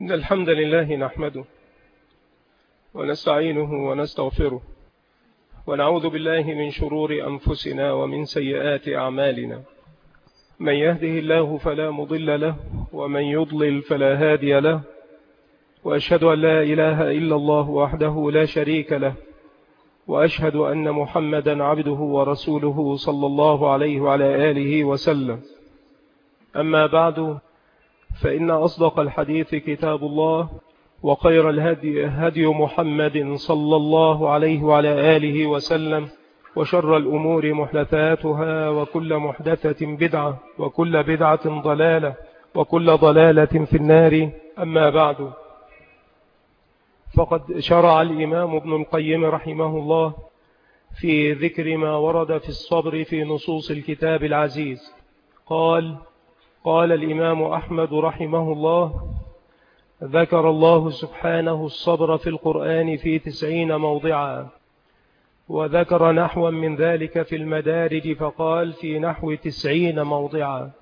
إن الحمد لله نحمده ونستعينه ونستغفره ونعوذ بالله من شرور أنفسنا ومن سيئات أعمالنا. من يهده الله فلا مضل له ومن يضلل فلا هادي له، وأشهد أن لا إله إلا الله وحده لا شريك له، وأشهد أن محمدا عبده ورسوله صلى الله عليه وعلى آله وسلم. أما بعد، فإن أصدق الحديث كتاب الله، وخير الهدي هدي محمد صلى الله عليه وعلى آله وسلم، وشر الأمور محدثاتها، وكل محدثة بدعة، وكل بدعة ضلالة، وكل ضلالة في النار. أما بعد، فقد شرع الإمام ابن القيم رحمه الله في ذكر ما ورد في الصبر في نصوص الكتاب العزيز. قال الإمام أحمد رحمه الله: ذكر الله سبحانه الصبر في القرآن في 90 موضعا، وذكر نحوا من ذلك في المدارج فقال في نحو 90 موضعا.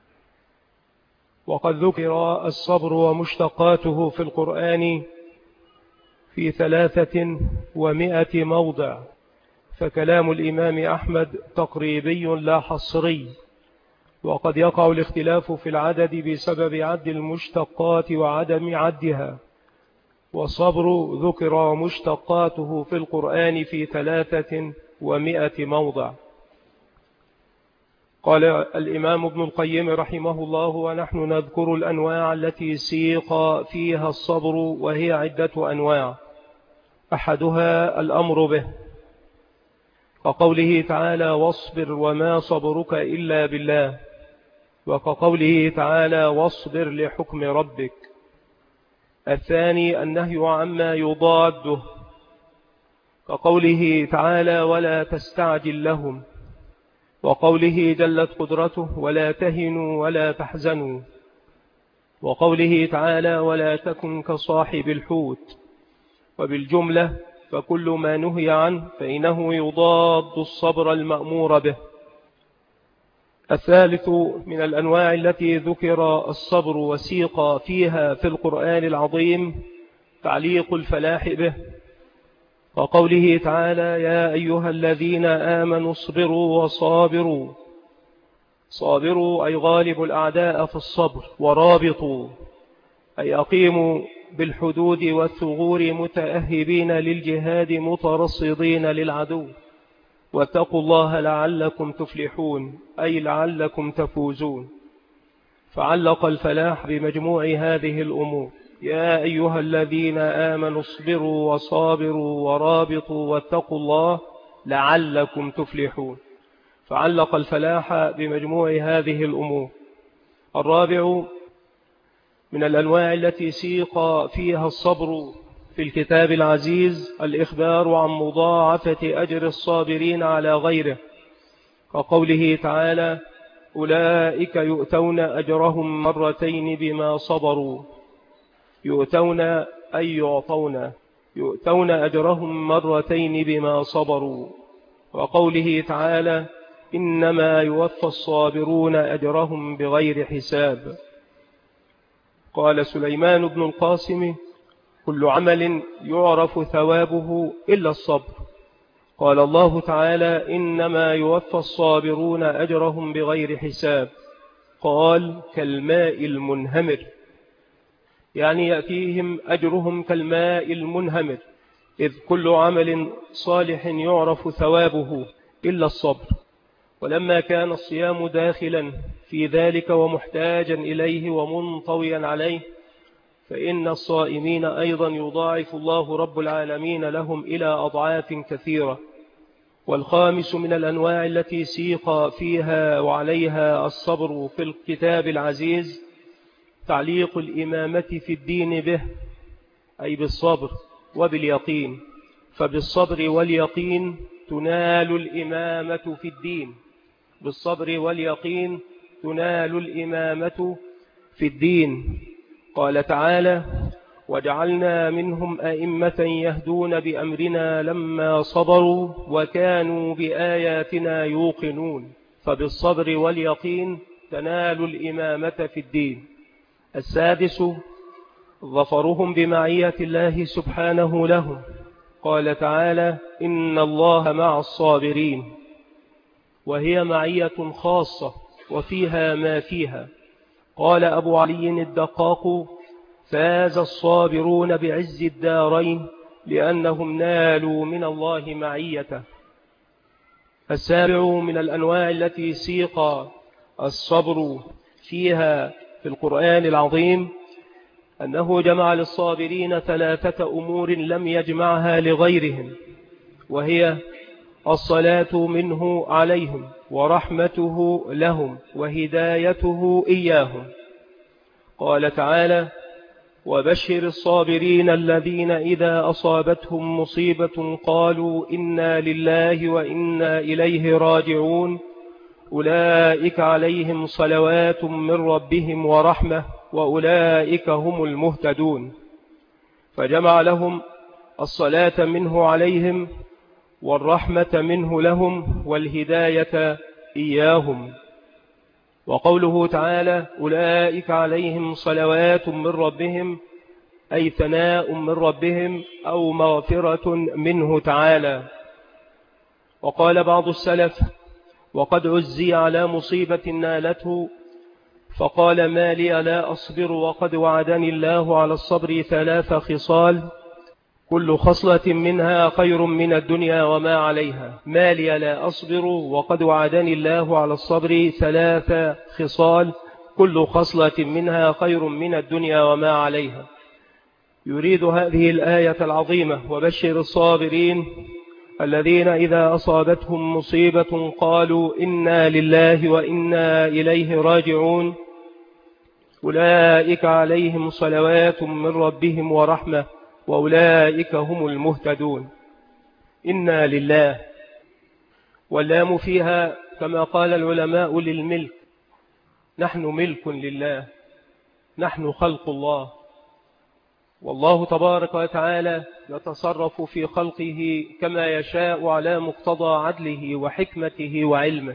وقد ذكر الصبر ومشتقاته في القرآن في 300 موضع، فكلام الإمام أحمد تقريبي لا حصري، وقد يقع الاختلاف في العدد بسبب عد المشتقات وعدم عدها. والصبر ذكر مشتقاته في القرآن في 300 موضع. قال الإمام ابن القيم رحمه الله: ونحن نذكر الأنواع التي سيق فيها الصبر، وهي عدة أنواع. أحدها الأمر به، كقوله تعالى: واصبر وما صبرك إلا بالله، وكقوله تعالى: واصبر لحكم ربك. الثاني النهي عما يضاده، كقوله تعالى: ولا تستعجل لهم، وقوله جلت قدرته: ولا تهنوا ولا تحزنوا، وقوله تعالى: ولا تكن كصاحب الحوت. وبالجملة فكل ما نهي عنه فإنه يضاد الصبر المأمور به. الثالث من الأنواع التي ذكر الصبر وسيق فيها في القرآن العظيم تعليق الفلاح به، وقوله تعالى: يا أيها الذين آمنوا اصبروا وصابروا. صابروا أي غالبوا الأعداء في الصبر، ورابطوا أي أقيموا بالحدود والثغور متأهبين للجهاد مترصدين للعدو. واتقوا الله لعلكم تفلحون أي لعلكم تفوزون. فعلق الفلاح بمجموع هذه الأمور: يا أيها الذين آمنوا اصبروا وصابروا ورابطوا واتقوا الله لعلكم تفلحون. فعلق الفلاح بمجموع هذه الأمور. الرابع من الأنواع التي سيق فيها الصبر في الكتاب العزيز الإخبار عن مضاعفة أجر الصابرين على غيره، كقوله تعالى: أولئك يؤتون أجرهم مرتين بما صبروا. يؤتون أي يعطون، يؤتون أجرهم مرتين بما صبروا. وقوله تعالى: إنما يوفى الصابرون أجرهم بغير حساب. قال سليمان بن القاسم: كل عمل يعرف ثوابه إلا الصبر. قال الله تعالى: إنما يوفى الصابرون أجرهم بغير حساب. قال: كالماء المنهمر، يعني يأتيهم أجرهم كالماء المنهمر، إذ كل عمل صالح يعرف ثوابه إلا الصبر. ولما كان الصيام داخلا في ذلك ومحتاجا إليه ومنطويا عليه، فإن الصائمين أيضا يضاعف الله رب العالمين لهم إلى أضعاف كثيرة. والخامس من الأنواع التي سيق فيها وعليها الصبر في الكتاب العزيز تعليق الإمامة في الدين به، أي بالصبر وباليقين. فبالصبر واليقين تنال الإمامة في الدين. بالصبر واليقين تنال الإمامة في الدين. قال تعالى: وجعلنا منهم أئمة يهدون بأمرنا لما صبروا وكانوا بآياتنا يوقنون. فبالصبر واليقين تنال الإمامة في الدين. السادس ظفرهم بمعية الله سبحانه لهم. قال تعالى: إن الله مع الصابرين، وهي معية خاصة وفيها ما فيها. قال أبو علي الدقاق: فاز الصابرون بعز الدارين لأنهم نالوا من الله معيته. السابع من الأنواع التي سيق الصبر فيها في القرآن العظيم أنه جمع للصابرين 3 أمور لم يجمعها لغيرهم، وهي الصلاة منه عليهم، ورحمته لهم، وهدايته إياهم. قال تعالى: وبشر الصابرين الذين إذا أصابتهم مصيبة قالوا إنا لله وإنا إليه راجعون أولئك عليهم صلوات من ربهم ورحمة وأولئك هم المهتدون. فجمع لهم الصلاة منه عليهم، والرحمة منه لهم، والهداية إياهم. وقوله تعالى: أولئك عليهم صلوات من ربهم، أي ثناء من ربهم أو مغفرة منه تعالى. وقال بعض السلف: وقد عزي على مصيبة نالته فقال: ما لي لا أصبر وقد وعدني الله على الصبر 3 خصال كل خصلة منها خير من الدنيا وما عليها. ما لي لا أصبر وقد وعدني الله على الصبر 3 خصال كل خصلة منها خير من الدنيا وما عليها. يريد هذه الآية العظيمة: وبشر الصابرين الذين إذا أصابتهم مصيبة قالوا إنا لله وإنا إليه راجعون أولئك عليهم صلوات من ربهم ورحمة وأولئك هم المهتدون. إنا لله، واللام فيها كما قال العلماء للملك، نحن ملك لله، نحن خلق الله، والله تبارك وتعالى يتصرف في خلقه كما يشاء على مقتضى عدله وحكمته وعلمه،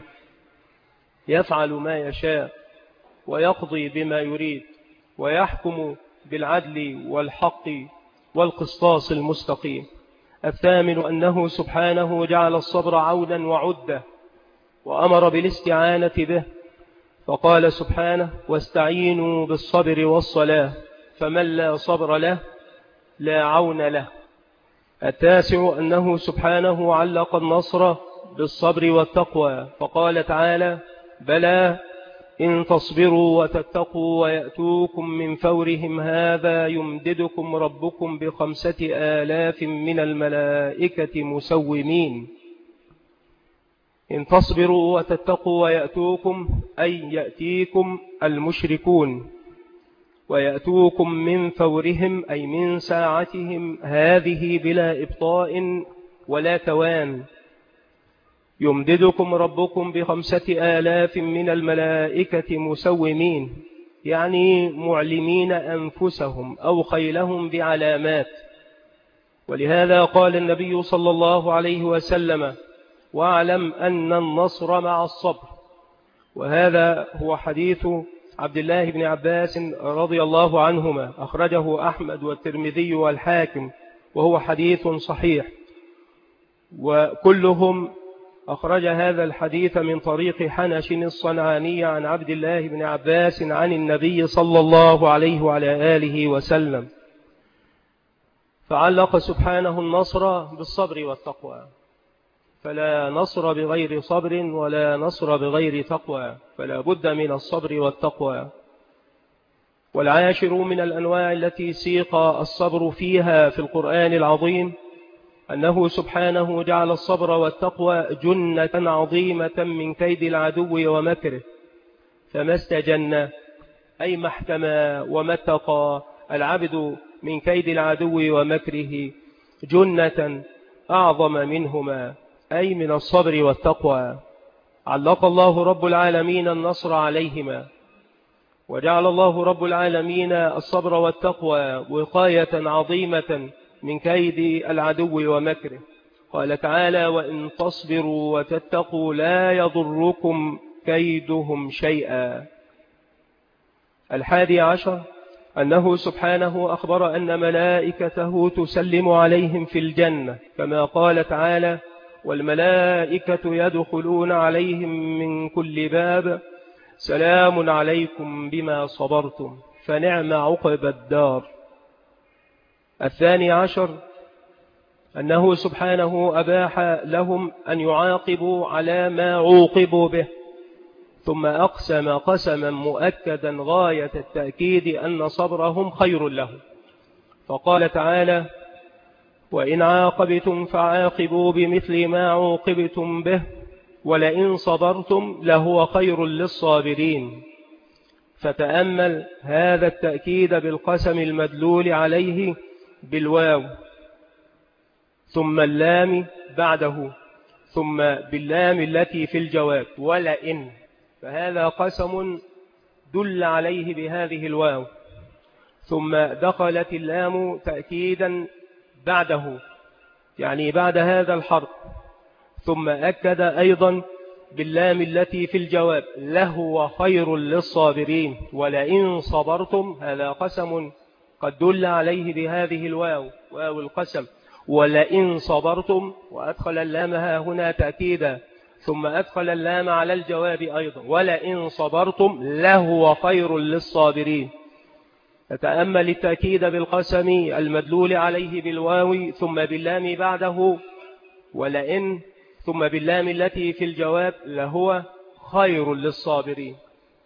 يفعل ما يشاء ويقضي بما يريد ويحكم بالعدل والحق والقسطاس المستقيم. الثامن أنه سبحانه جعل الصبر عونا وعدة، وأمر بالاستعانة به، فقال سبحانه: واستعينوا بالصبر والصلاة، فمن لا صبر له لا عون له. التاسع أنه سبحانه علق النصر بالصبر والتقوى، فقال تعالى: بلى إن تصبروا وتتقوا ويأتوكم من فورهم هذا يمددكم ربكم ب5,000 من الملائكة مسومين. إن تصبروا وتتقوا ويأتوكم، أي يأتيكم المشركون، ويأتوكم من فورهم أي من ساعتهم هذه بلا إبطاء ولا توان. يمددكم ربكم ب5,000 من الملائكة مسومين، يعني معلمين أنفسهم أو خيلهم بعلامات. ولهذا قال النبي صلى الله عليه وسلم: واعلم أن النصر مع الصبر. وهذا هو حديث عبد الله بن عباس رضي الله عنهما، أخرجه أحمد والترمذي والحاكم، وهو حديث صحيح، وكلهم أخرج هذا الحديث من طريق حنش الصنعاني عن عبد الله بن عباس عن النبي صلى الله عليه وعلى آله وسلم. فعلق سبحانه النصر بالصبر والتقوى، فلا نصر بغير صبر ولا نصر بغير تقوى، فلا بد من الصبر والتقوى. والعاشر من الأنواع التي سيق الصبر فيها في القرآن العظيم أنه سبحانه جعل الصبر والتقوى جنة عظيمة من كيد العدو ومكره، فما استجن أي ما احتمى وما اتقى العبد من كيد العدو ومكره جنة أعظم منهما، أي من الصبر والتقوى. علق الله رب العالمين النصر عليهما، وجعل الله رب العالمين الصبر والتقوى وقاية عظيمة من كيد العدو ومكره. قال تعالى: وإن تصبروا وتتقوا لا يضركم كيدهم شيئا. 11 أنه سبحانه أخبر أن ملائكته تسلم عليهم في الجنة، كما قال تعالى: والملائكة يدخلون عليهم من كل باب سلام عليكم بما صبرتم فنعم عقب الدار. 12 أنه سبحانه أباح لهم أن يعاقبوا على ما عوقبوا به، ثم أقسم قسما مؤكدا غاية التأكيد أن صبرهم خير لهم، فقال تعالى: وإن عاقبتم فعاقبوا بمثل ما عوقبتم به ولئن صبرتم لهو خير للصابرين. فتأمل هذا التأكيد بالقسم المدلول عليه بالواو ثم اللام بعده ثم باللام التي في الجواب ولئن، فهذا قسم دل عليه بهذه الواو، ثم دخلت اللام تأكيدا بعده يعني بعد هذا الحرف، ثم أكد أيضا باللام التي في الجواب لهو خير للصابرين. ولئن صبرتم هذا قسم قد دل عليه بهذه الواو واو القسم، ولئن صبرتم، وأدخل اللام هنا تأكيدا، ثم أدخل اللام على الجواب أيضا ولئن صبرتم لهو خير للصابرين. تتأمل التأكيد بالقسم المدلول عليه بالواو ثم باللام بعده ولئن ثم باللام التي في الجواب لهو خير للصابرين.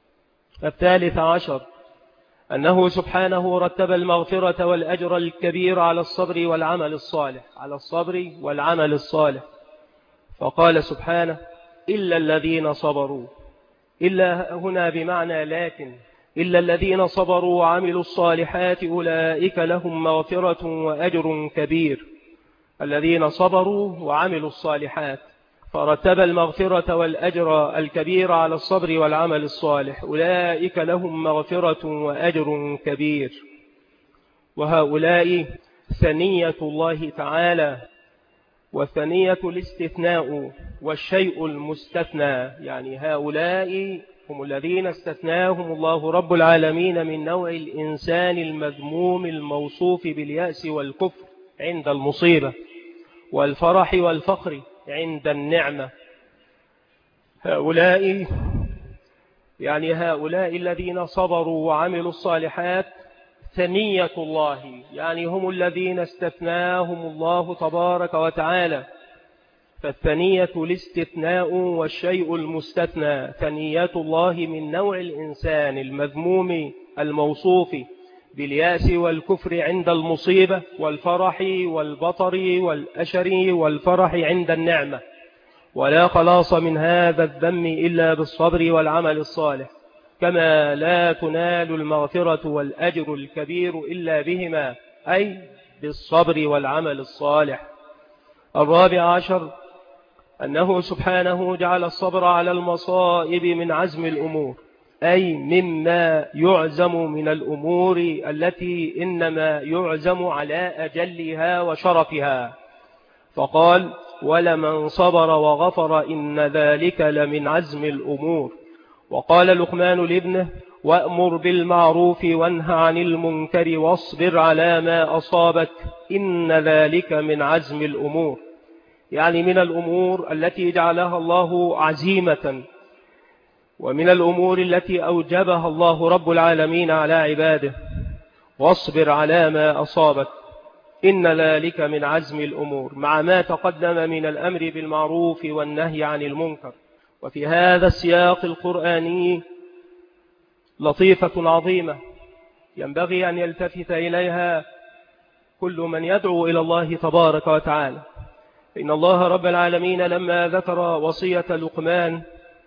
13 أنه سبحانه رتب المغفرة والأجر الكبير على الصبر والعمل الصالح، على الصبر والعمل الصالح، فقال سبحانه: إلا الذين صبروا. إلا هنا بمعنى لكن، إلا الذين صبروا وعملوا الصالحات أولئك لهم مغفرة وأجر كبير. الذين صبروا وعملوا الصالحات، فرتب المغفرة والأجر الكبير على الصبر والعمل الصالح، أولئك لهم مغفرة وأجر كبير. وهؤلاء ثنية الله تعالى، والثنية الاستثناء والشيء المستثنى، يعني هؤلاء هم الذين استثناهم الله رب العالمين من نوع الإنسان المذموم الموصوف باليأس والكفر عند المصيبة والفرح والفخر عند النعمة. هؤلاء يعني هؤلاء الذين صبروا وعملوا الصالحات ثنية الله، يعني هم الذين استثناهم الله تبارك وتعالى. فالثنية الاستثناء والشيء المستثنى، ثنية الله من نوع الإنسان المذموم الموصوف بالياس والكفر عند المصيبة والفرح والبطر والأشر والفرح عند النعمة. ولا خلاص من هذا الذم إلا بالصبر والعمل الصالح، كما لا تنال المغفرة والأجر الكبير إلا بهما، أي بالصبر والعمل الصالح. 14 أنه سبحانه جعل الصبر على المصائب من عزم الأمور، أي مما يعزم من الأمور التي إنما يعزم على أجلها وشرفها، فقال: ولمن صبر وغفر إن ذلك لمن عزم الأمور. وقال لقمان لابنه: وأمر بالمعروف وانه عن المنكر واصبر على ما أصابك إن ذلك من عزم الأمور، يعني من الأمور التي جعلها الله عزيمة، ومن الأمور التي أوجبها الله رب العالمين على عباده. واصبر على ما أصابك إن ذلك من عزم الأمور، مع ما تقدم من الأمر بالمعروف والنهي عن المنكر. وفي هذا السياق القرآني لطيفة عظيمة ينبغي أن يلتفت إليها كل من يدعو إلى الله تبارك وتعالى. إن الله رب العالمين لما ذكر وصية لقمان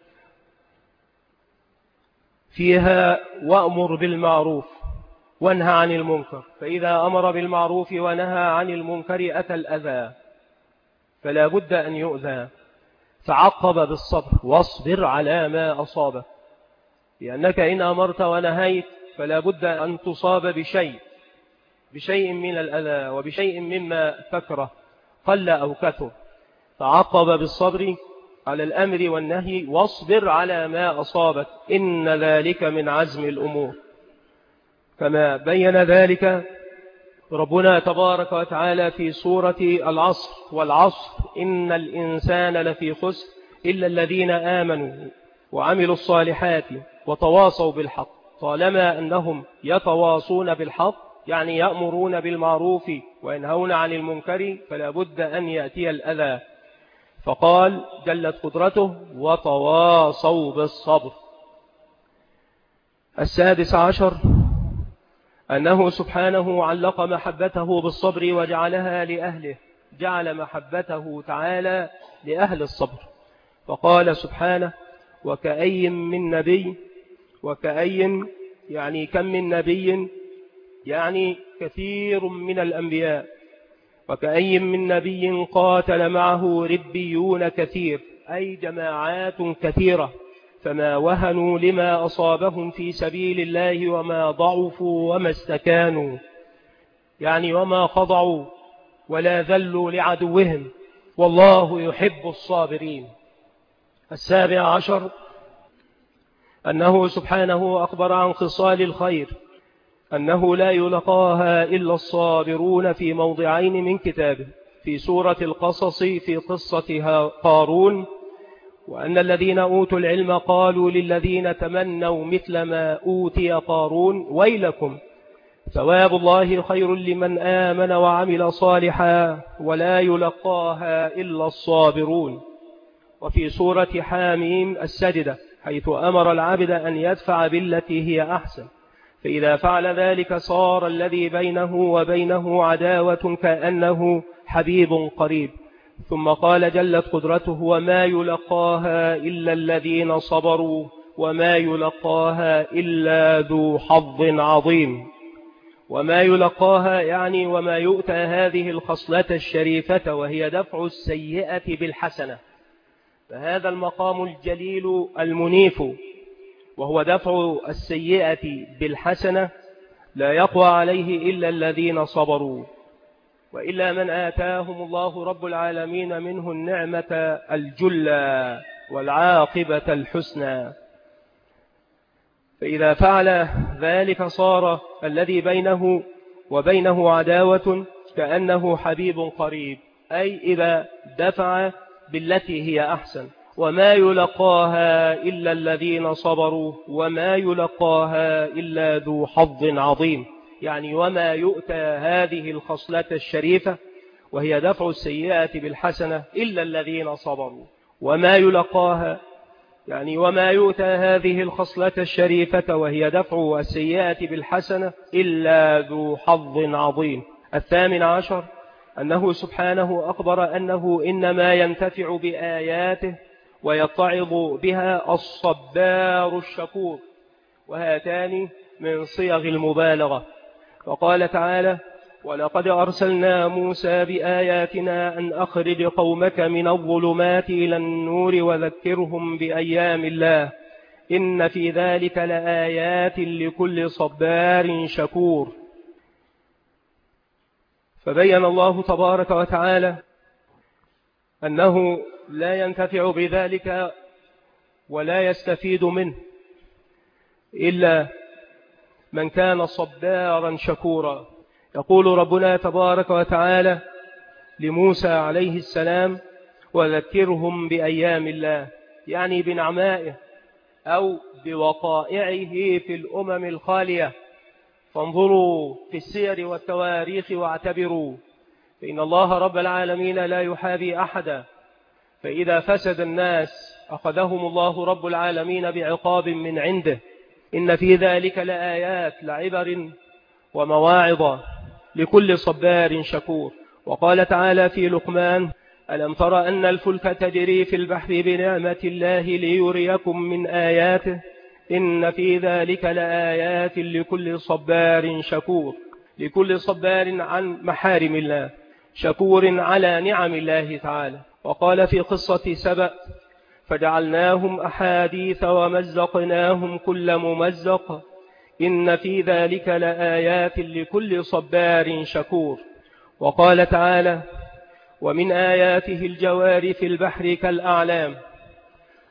فيها وأمر بالمعروف وانهى عن المنكر، فإذا أمر بالمعروف ونهى عن المنكر أتى الأذى، فلا بد أن يؤذى، فعقب بالصبر: واصبر على ما أصابك، لأنك إن أمرت ونهيت فلا بد أن تصاب بشيء من الأذى وبشيء مما تكره قل أو كثر، فعقب بالصبر على الأمر والنهي: واصبر على ما أصابك إن ذلك من عزم الأمور. كما بين ذلك ربنا تبارك وتعالى في سورة العصر: والعصر إن الإنسان لفي خسر إلا الذين آمنوا وعملوا الصالحات وتواصوا بالحق. طالما أنهم يتواصون بالحق يعني يأمرون بالمعروف وينهون عن المنكر، فلا بد أن يأتي الأذى. فقال جلت قدرته: وتواصوا بالصبر. 16 أنه سبحانه علق محبته بالصبر وجعلها لأهله، جعل محبته تعالى لأهل الصبر. فقال سبحانه: وكأي من نبي، وكأي يعني كم من نبي، يعني كثير من الأنبياء، وكأي من نبي قاتل معه ربيون كثير، أي جماعات كثيرة، فما وهنوا لما أصابهم في سبيل الله وما ضعفوا وما استكانوا، يعني وما خضعوا ولا ذلوا لعدوهم، والله يحب الصابرين. 17 أنه سبحانه أخبر عن خصال الخير أنه لا يلقاها إلا الصابرون في موضعين من كتابه: في سورة القصص في قصة قارون، وأن الذين أوتوا العلم قالوا للذين تمنوا مثل ما أوتي قارون ويلكم ثواب الله خير لمن آمن وعمل صالحا ولا يلقاها إلا الصابرون. وفي سورة حاميم السجدة حيث أمر العبد أن يدفع بالتي هي أحسن، فإذا فعل ذلك صار الذي بينه وبينه عداوة كأنه حبيب قريب. ثم قال جلت قدرته: وما يلقاها إلا الذين صبروا وما يلقاها إلا ذو حظ عظيم. وما يلقاها يعني وما يؤتى هذه الخصلة الشريفة، وهي دفع السيئة بالحسنة. فهذا المقام الجليل المنيف وهو دفع السيئة بالحسنة لا يقوى عليه إلا الذين صبروا، وإلا من آتاهم الله رب العالمين منه النعمة الجلة والعاقبة الحسنى. فإذا فعل ذلك صار الذي بينه وبينه عداوة كأنه حبيب قريب، أي إذا دفع بالتي هي أحسن. وما يلقاها إلا الذين صبروا وما يلقاها إلا ذو حظ عظيم، يعني وما يؤتى هذه الخصلة الشريفة وهي دفع السيئات بالحسنة إلا الذين صبروا. وما يلقاها يعني وما يؤتى هذه الخصلة الشريفة وهي دفع السيئات بالحسنة إلا ذو حظ عظيم. 18 أنه سبحانه أخبر أنه إنما ينتفع بآياته ويتعظ بها الصبار الشكور، وهاتان من صيغ المبالغة. فقال تعالى: ولقد أرسلنا موسى بآياتنا أن أخرج قومك من الظلمات إلى النور وذكرهم بأيام الله إن في ذلك لآيات لكل صبار شكور. فبين الله تبارك وتعالى أنه لا ينتفع بذلك ولا يستفيد منه إلا من كان صبارا شكورا. يقول ربنا تبارك وتعالى لموسى عليه السلام: وذكرهم بأيام الله، يعني بنعمائه أو بوقائعه في الأمم الخالية. فانظروا في السير والتواريخ واعتبروا، فإن الله رب العالمين لا يحابي أحدا، فإذا فسد الناس أخذهم الله رب العالمين بعقاب من عنده. إن في ذلك لآيات لعبر ومواعظ لكل صبار شكور. وقال تعالى في لقمان: ألم تر أن الفلك تجري في البحر بنعمة الله ليريكم من آياته إن في ذلك لآيات لكل صبار شكور. لكل صبار عن محارم الله، شكور على نعم الله تعالى. وقال في قصة سبأ: فجعلناهم أحاديث ومزقناهم كل ممزق إن في ذلك لآيات لكل صبار شكور. وقال تعالى: ومن آياته الجوار في البحر كالأعلام.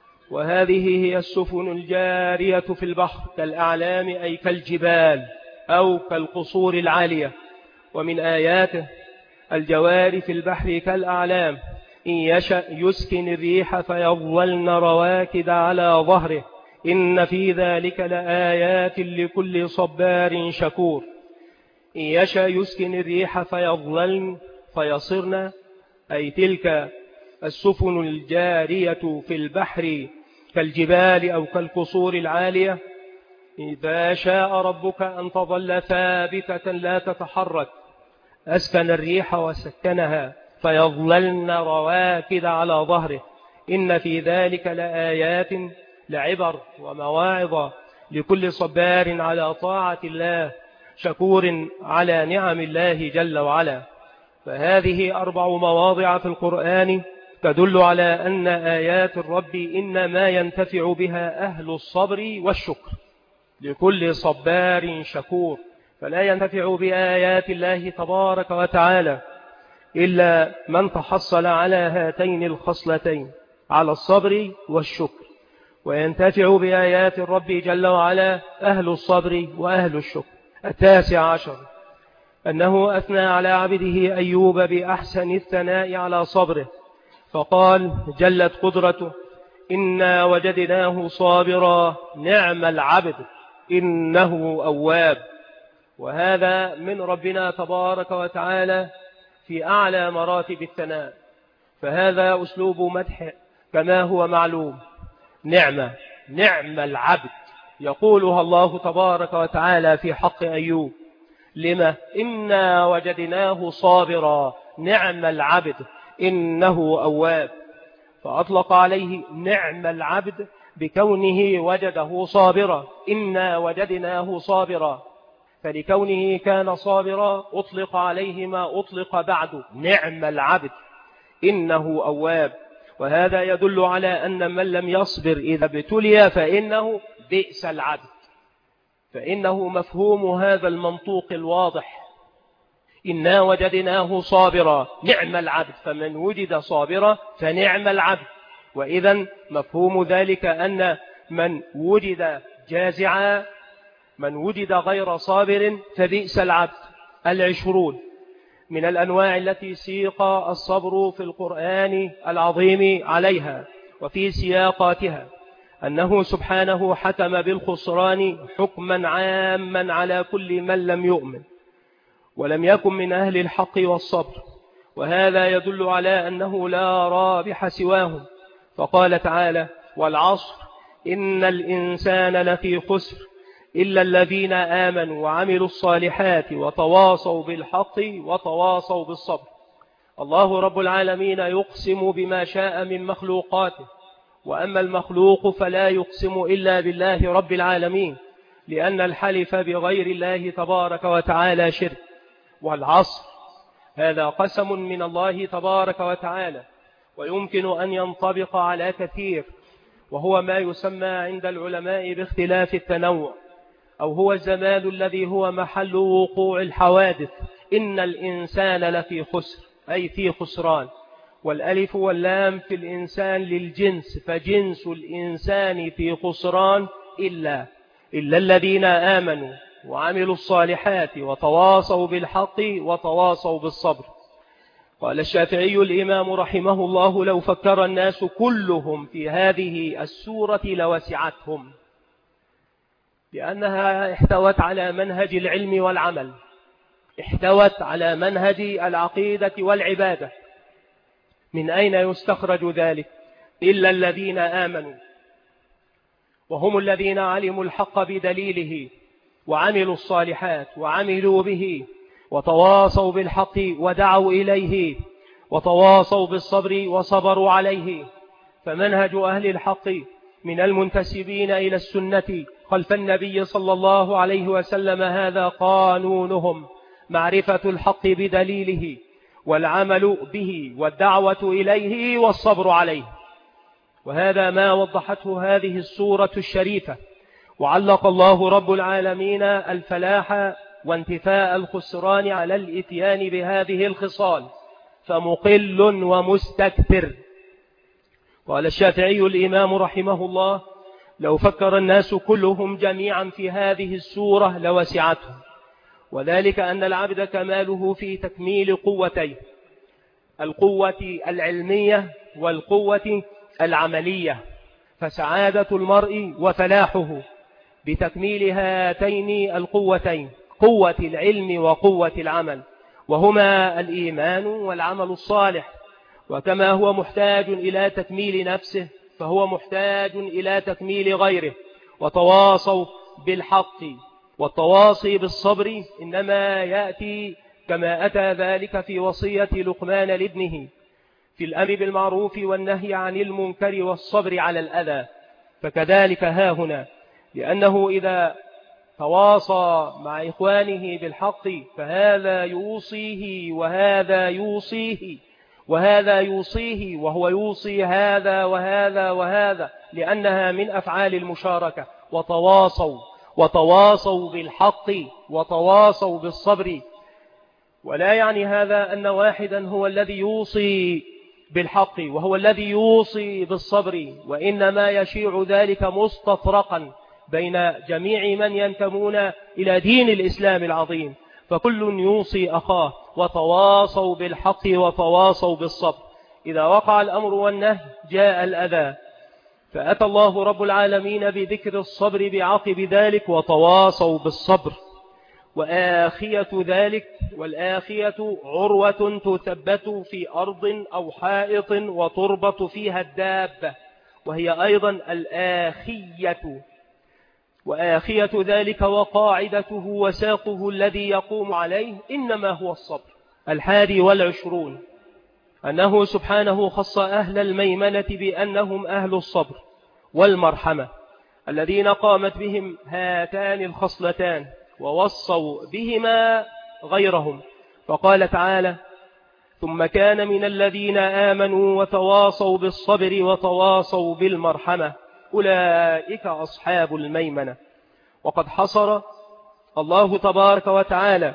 وهذه هي السفن الجارية في البحر كالأعلام أي كالجبال أو كالقصور العالية. ومن آياته الجوار في البحر كالأعلام إن يشأ يسكن الريح فيظلن رواكد على ظهره إن في ذلك لآيات لكل صبار شكور. إن يشأ يسكن الريح فيظلن فيصرن، أي تلك السفن الجارية في البحر كالجبال أو كالقصور العالية. إذا شاء ربك أن تظل ثابتة لا تتحرك أسكن الريح وسكنها فيظللن رواكد على ظهره إن في ذلك لآيات لعبر ومواعظ لكل صبار على طاعة الله شكور على نعم الله جل وعلا. فهذه 4 مواضع في القرآن تدل على أن آيات الرب إنما ينتفع بها أهل الصبر والشكر لكل صبار شكور. فلا ينتفع بآيات الله تبارك وتعالى إلا من تحصل على هاتين الخصلتين، على الصبر والشكر. وينتفع بآيات الرب جل وعلا أهل الصبر وأهل الشكر. 19 أنه أثنى على عبده أيوب بأحسن الثناء على صبره، فقال جلت قدرته إنا وجدناه صابرا نعم العبد إنه أواب. وهذا من ربنا تبارك وتعالى في أعلى مراتب الثناء، فهذا أسلوب مدح كما هو معلوم. نعم العبد يقولها الله تبارك وتعالى في حق أيوب. لما؟ إنا وجدناه صابرا نعم العبد إنه أواب. فأطلق عليه نعم العبد بكونه وجده صابرا، إنا وجدناه صابرا، فلكونه كان صابرا أطلق عليه ما أطلق بعد نعم العبد إنه أواب. وهذا يدل على أن من لم يصبر إذا ابتلي فإنه بئس العبد، فإنه مفهوم هذا المنطوق الواضح إنا وجدناه صابرا نعم العبد، فمن وجد صابرا فنعم العبد. وإذا مفهوم ذلك أن من وجد جازعا، من وجد غير صابر فبئس العبد. 20 من الأنواع التي سيق الصبر في القرآن العظيم عليها وفي سياقاتها أنه سبحانه حكم بالخسران حكما عاما على كل من لم يؤمن ولم يكن من أهل الحق والصبر، وهذا يدل على أنه لا رابح سواهم. فقال تعالى والعصر إن الإنسان لفي خسر إلا الذين آمنوا وعملوا الصالحات وتواصوا بالحق وتواصوا بالصبر. الله رب العالمين يقسم بما شاء من مخلوقاته، وأما المخلوق فلا يقسم إلا بالله رب العالمين، لأن الحلف بغير الله تبارك وتعالى شرك. والعصر هذا قسم من الله تبارك وتعالى، ويمكن أن ينطبق على كثير، وهو ما يسمى عند العلماء باختلاف التنوع، أو هو الزمان الذي هو محل وقوع الحوادث. إن الإنسان لفي خسر أي في خسران، والألف واللام في الإنسان للجنس، فجنس الإنسان في خسران إلا الذين آمنوا وعملوا الصالحات وتواصوا بالحق وتواصوا بالصبر. قال الشافعي الإمام رحمه الله لو فكر الناس كلهم في هذه السورة لوسعتهم، لأنها احتوت على منهج العلم والعمل، احتوت على منهج العقيدة والعبادة. من أين يستخرج ذلك؟ إلا الذين آمنوا، وهم الذين علموا الحق بدليله وعملوا الصالحات وعملوا به وتواصوا بالحق ودعوا إليه وتواصوا بالصبر وصبروا عليه. فمنهج أهل الحق من المنتسبين إلى السنة خلف النبي صلى الله عليه وسلم هذا قانونهم: معرفة الحق بدليله والعمل به والدعوة إليه والصبر عليه. وهذا ما وضحته هذه السورة الشريفة. وعلق الله رب العالمين الفلاح وانتفاء الخسران على الإتيان بهذه الخصال، فمقل ومستكثر. قال الشافعي الإمام رحمه الله لو فكر الناس كلهم جميعا في هذه السورة لوسعتهم، وذلك أن العبد كماله في تكميل قوتين: القوة العلمية والقوة العملية، فسعادة المرء وفلاحه بتكميل هاتين القوتين، قوة العلم وقوة العمل، وهما الإيمان والعمل الصالح. وكما هو محتاج إلى تكميل نفسه فهو محتاج إلى تكميل غيره. وتواصوا بالحق، والتواصي بالصبر إنما يأتي كما أتى ذلك في وصية لقمان لابنه في الأمر بالمعروف والنهي عن المنكر والصبر على الأذى، فكذلك ها هنا، لأنه إذا تواصى مع إخوانه بالحق فهذا يوصيه وهذا يوصيه وهذا يوصيه، وهو يوصي هذا وهذا وهذا، لأنها من أفعال المشاركة. وتواصوا بالحق وتواصوا بالصبر. ولا يعني هذا أن واحدا هو الذي يوصي بالحق وهو الذي يوصي بالصبر، وإنما يشيع ذلك مستطرقا بين جميع من ينتمون إلى دين الإسلام العظيم، فكل يوصي أخاه. وتواصوا بالحق وتواصوا بالصبر. إذا وقع الأمر والنهي جاء الأذى، فأتى الله رب العالمين بذكر الصبر بعقب ذلك: وتواصوا بالصبر. وآخية ذلك، والآخية عروة تثبت في أرض أو حائط وتربط فيها الدابة، وهي أيضا الآخية. وآخية ذلك وقاعدته وساقه الذي يقوم عليه إنما هو الصبر. 21 أنه سبحانه خص أهل الميمنة بأنهم أهل الصبر والمرحمة الذين قامت بهم هاتان الخصلتان، ووصوا بهما غيرهم، فقال تعالى: ثم كان من الذين آمنوا وتواصوا بالصبر وتواصوا بالمرحمة أولئك أصحاب الميمنة. وقد حصر الله تبارك وتعالى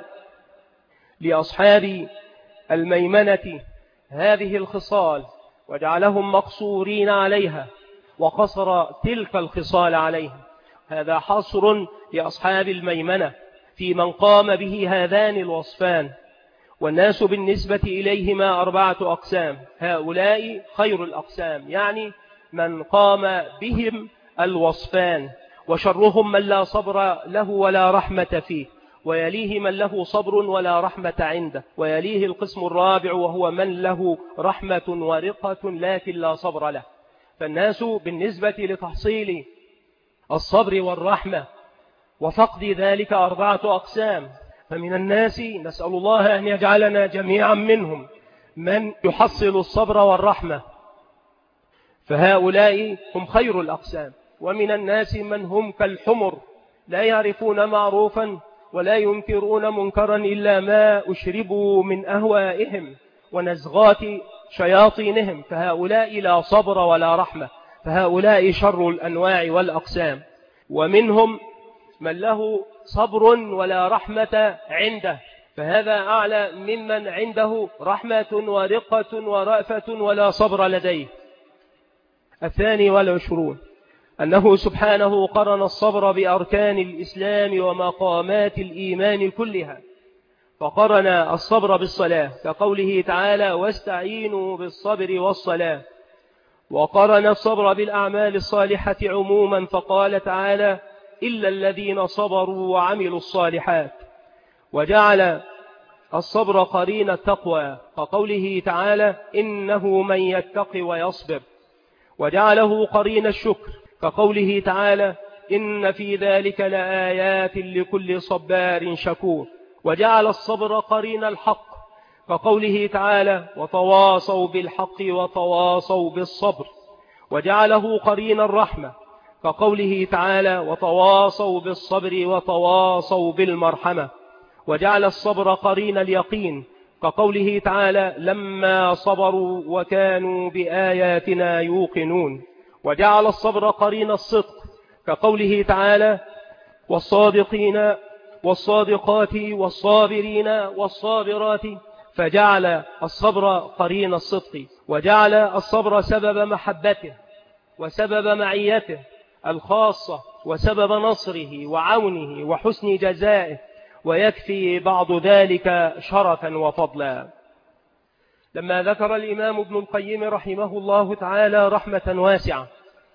لأصحاب الميمنة هذه الخصال وجعلهم مقصورين عليها، وقصر تلك الخصال عليها. هذا حصر لأصحاب الميمنة في من قام به هذان الوصفان. والناس بالنسبة إليهما 4 أقسام: هؤلاء خير الأقسام، يعني من قام بهم الوصفان، وشرهم من لا صبر له ولا رحمة فيه، ويليه من له صبر ولا رحمة عنده، ويليه القسم الرابع وهو من له رحمة ورقة لكن لا صبر له. فالناس بالنسبة لتحصيل الصبر والرحمة وفقد ذلك 4 أقسام. فمن الناس نسأل الله أن يجعلنا جميعا منهم من يحصل الصبر والرحمة، فهؤلاء هم خير الأقسام. ومن الناس من هم كالحمر لا يعرفون معروفا ولا ينكرون منكرا إلا ما أشربوا من أهوائهم ونزغات شياطينهم، فهؤلاء لا صبر ولا رحمة، فهؤلاء شر الأنواع والأقسام. ومنهم من له صبر ولا رحمة عنده، فهذا أعلى ممن عنده رحمة ورقة ورأفة ولا صبر لديه. 22 أنه سبحانه قرن الصبر بأركان الإسلام ومقامات الإيمان كلها، فقرن الصبر بالصلاة كقوله تعالى: واستعينوا بالصبر والصلاة. وقرن الصبر بالأعمال الصالحة عموما، فقال تعالى: إلا الذين صبروا وعملوا الصالحات. وجعل الصبر قرين التقوى كقوله تعالى: إنه من يتق ويصبر. وجعله قرين الشكر كقوله تعالى: إن في ذلك لآيات لكل صبار شكور. وجعل الصبر قرين الحق كقوله تعالى: وتواصوا بالحق وتواصوا بالصبر. وجعله قرين الرحمة كقوله تعالى: وتواصوا بالصبر وتواصوا بالمرحمة. وجعل الصبر قرين اليقين كقوله تعالى: لما صبروا وكانوا بآياتنا يوقنون. وجعل الصبر قرين الصدق كقوله تعالى: والصادقين والصادقات والصابرين والصابرات. فجعل الصبر قرين الصدق، وجعل الصبر سبب محبته وسبب معيته الخاصة وسبب نصره وعونه وحسن جزائه. ويكفي بعض ذلك شرفا وفضلا. لما ذكر الإمام ابن القيم رحمه الله تعالى رحمة واسعة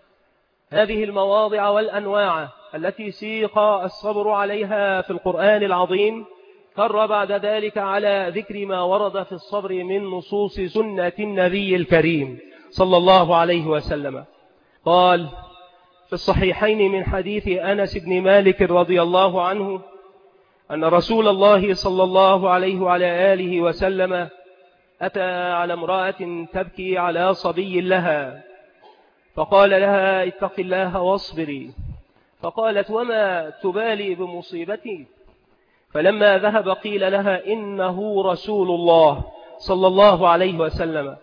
هذه المواضع والأنواع التي سيق الصبر عليها في القرآن العظيم، كر بعد ذلك على ذكر ما ورد في الصبر من نصوص سنة النبي الكريم صلى الله عليه وسلم. قال في الصحيحين من حديث أنس بن مالك رضي الله عنه أن رسول الله صلى الله عليه وعلى آله وسلم أتى على امرأة تبكي على صبي لها، فقال لها اتق الله واصبري، فقالت وما تبالي بمصيبتي؟ فلما ذهب قيل لها إنه رسول الله صلى الله عليه وسلم،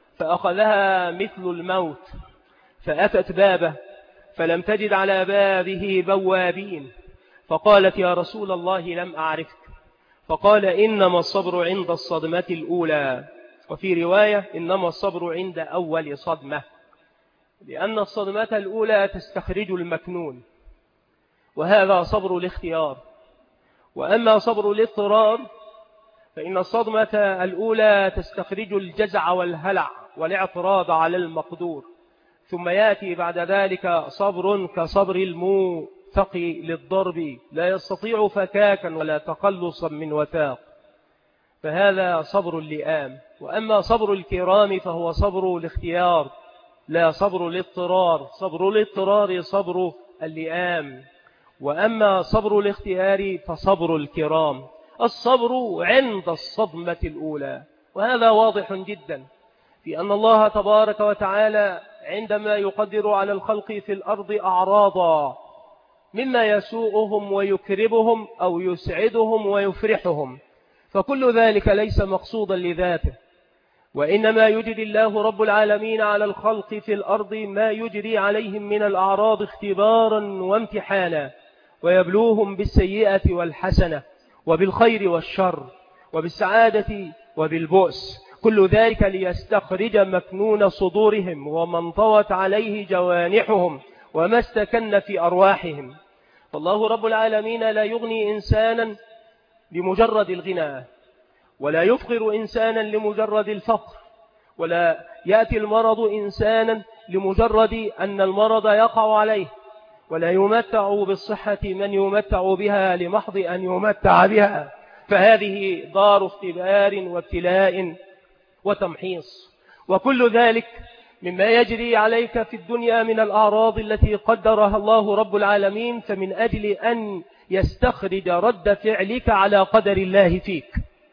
فأخذها مثل الموت، فأتت بابه فلم تجد على بابه بوابين، فقالت يا رسول الله لم أعرفك، فقال إنما الصبر عند الصدمة الأولى، وفي رواية إنما الصبر عند أول صدمة، لأن الصدمة الأولى تستخرج المكنون، وهذا صبر الاختيار. وأما صبر الاضطرار فإن الصدمة الأولى تستخرج الجزع والهلع والاعتراض على المقدور، ثم يأتي بعد ذلك صبر كصبر الموثق للضرب لا يستطيع فكاكا ولا تقلصا من وثاق، فهذا صبر اللئام. وأما صبر الكرام فهو صبر الاختيار لا صبر الاضطرار، صبر الاضطرار صبر اللئام، وأما صبر الاختيار فصبر الكرام. الصبر عند الصدمة الأولى، وهذا واضح جدا في أن الله تبارك وتعالى عندما يقدر على الخلق في الأرض أعراضا مما يسوءهم ويكربهم أو يسعدهم ويفرحهم، فكل ذلك ليس مقصودا لذاته، وإنما يجري الله رب العالمين على الخلق في الأرض ما يجري عليهم من الأعراض اختبارا وامتحانا، ويبلوهم بالسيئة والحسنة وبالخير والشر وبالسعادة وبالبؤس، كل ذلك ليستخرج مكنون صدورهم وما انطوت عليه جوانحهم وما استكن في أرواحهم. فالله رب العالمين لا يغني إنسانا بمجرد الغنى، ولا يفقر إنسانا لمجرد الفقر، ولا يأتي المرض إنسانا لمجرد أن المرض يقع عليه، ولا يمتع بالصحة من يمتع بها لمحض أن يمتع بها، فهذه دار اختبار وابتلاء وتمحيص. وكل ذلك مما يجري عليك في الدنيا من الأعراض التي قدرها الله رب العالمين، فمن أجل أن يستخرج رد فعلك على قدر الله فيك،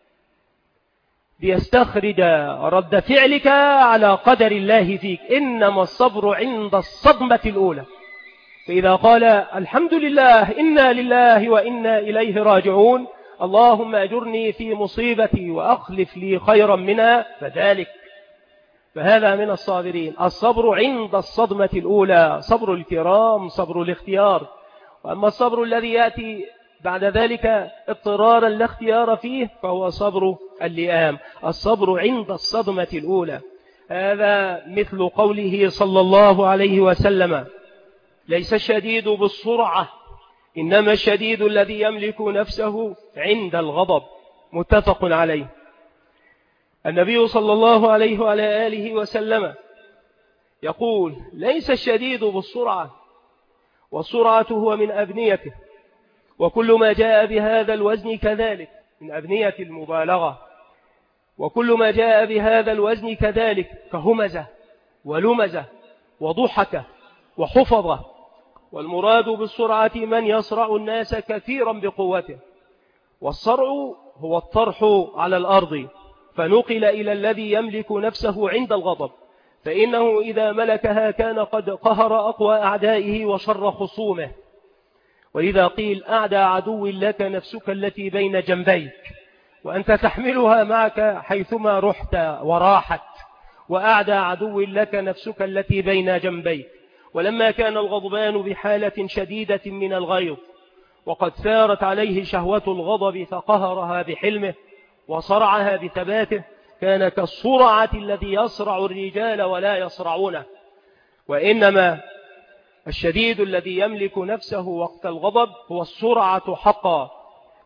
ليستخرج رد فعلك على قدر الله فيك. إنما الصبر عند الصدمة الأولى، فإذا قال الحمد لله إنا لله وإنا إليه راجعون، اللهم أجرني في مصيبتي وأخلف لي خيرا منها، فهذا من الصابرين. الصبر عند الصدمة الأولى صبر الكرام، صبر الاختيار. وأما الصبر الذي يأتي بعد ذلك اضطرارا لا اختيار فيه فهو صبر اللئام. الصبر عند الصدمة الأولى هذا مثل قوله صلى الله عليه وسلم ليس الشديد بالسرعة إنما الشديد الذي يملك نفسه عند الغضب، متفق عليه. النبي صلى الله عليه وعلى آله وسلم يقول ليس الشديد بالسرعة، والسرعة هو من أبنيته، وكل ما جاء بهذا الوزن كذلك من أبنية المبالغة، وكل ما جاء بهذا الوزن كذلك كهمزة ولمزة وضحكة وحفظة. والمراد بالسرعة من يصرع الناس كثيرا بقوته، والصرع هو الطرح على الأرض فنقل إلى الذي يملك نفسه عند الغضب، فإنه إذا ملكها كان قد قهر أقوى أعدائه وشر خصومه. ولذا قيل أعدى عدو لك نفسك التي بين جنبيك، وأنت تحملها معك حيثما رحت وراحت، وأعدى عدو لك نفسك التي بين جنبيك. ولما كان الغضبان بحالة شديدة من الغيظ وقد ثارت عليه شهوة الغضب فقهرها بحلمه وصرعها بثباته، كان كالصرعة الذي يصرع الرجال ولا يصرعونه. وإنما الشديد الذي يملك نفسه وقت الغضب هو السرعة حقا،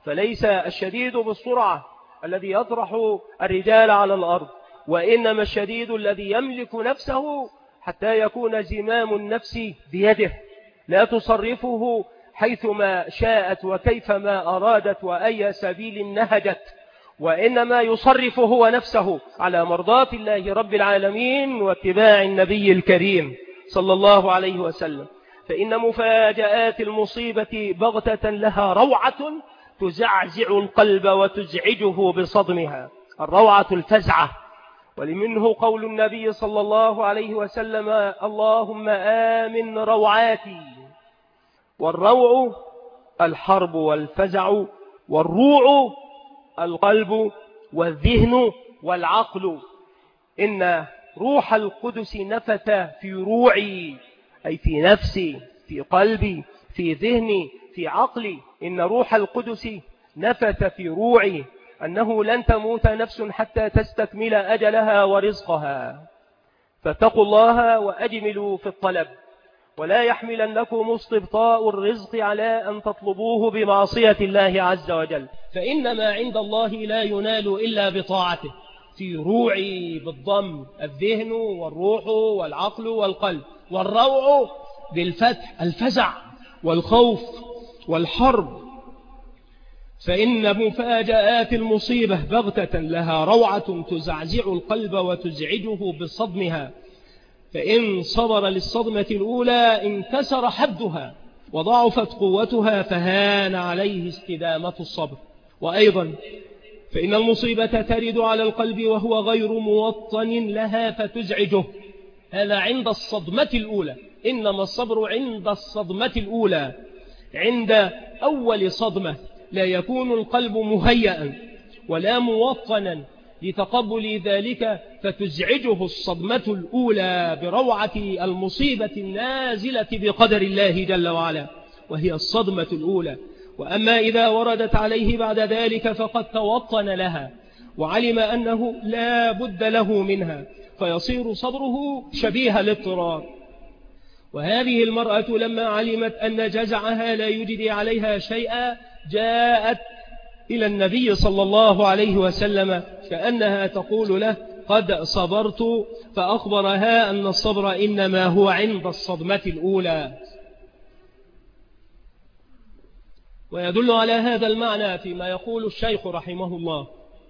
فليس الشديد بالسرعة الذي يطرح الرجال على الأرض، وإنما الشديد الذي يملك نفسه حتى يكون زمام النفس بيده، لا تصرفه حيثما شاءت وكيفما أرادت وأي سبيل نهجت، وإنما يصرف هو نفسه على مرضاة الله رب العالمين واتباع النبي الكريم صلى الله عليه وسلم. فإن مفاجآت المصيبة بغتة لها روعة تزعزع القلب وتزعجه بصدمها، الروعة الفزعة. ولمنه قول النبي صلى الله عليه وسلم: اللهم آمن روعاتي. والروع الحرب والفزع، والروع القلب والذهن والعقل. إن روح القدس نفث في روعي، أي في نفسي، في قلبي، في ذهني، في عقلي. إن روح القدس نفث في روعي أنه لن تموت نفس حتى تستكمل أجلها ورزقها، فاتقوا الله وأجملوا في الطلب، ولا يحملنكم استبطاء الرزق على أن تطلبوه بمعصية الله عز وجل، فإن ما عند الله لا ينال إلا بطاعته. في روعي بالضم، الذهن والروح والعقل والقلب، والروع بالفتح الفزع والخوف والحرب. فإن مفاجآت المصيبة بغتة لها روعة تزعزع القلب وتزعجه بصدمها، فإن صبر للصدمة الأولى انكسر حدها وضعفت قوتها فهان عليه استدامة الصبر. وأيضا فإن المصيبة ترد على القلب وهو غير موطن لها فتزعجه، هذا عند الصدمة الأولى. إنما الصبر عند الصدمة الأولى. عند أول صدمة لا يكون القلب مهيئا ولا موطنا لتقبل ذلك، فتزعجه الصدمة الأولى بروعة المصيبة النازلة بقدر الله جل وعلا، وهي الصدمة الأولى. وأما إذا وردت عليه بعد ذلك فقد توطن لها وعلم أنه لا بد له منها، فيصير صبره شبيه الاضطرار. وهذه المرأة لما علمت أن جزعها لا يجدي عليها شيئا جاءت إلى النبي صلى الله عليه وسلم كأنها تقول له: قد صبرت، فأخبرها أن الصبر إنما هو عند الصدمة الأولى. ويدل على هذا المعنى فيما يقول الشيخ رحمه الله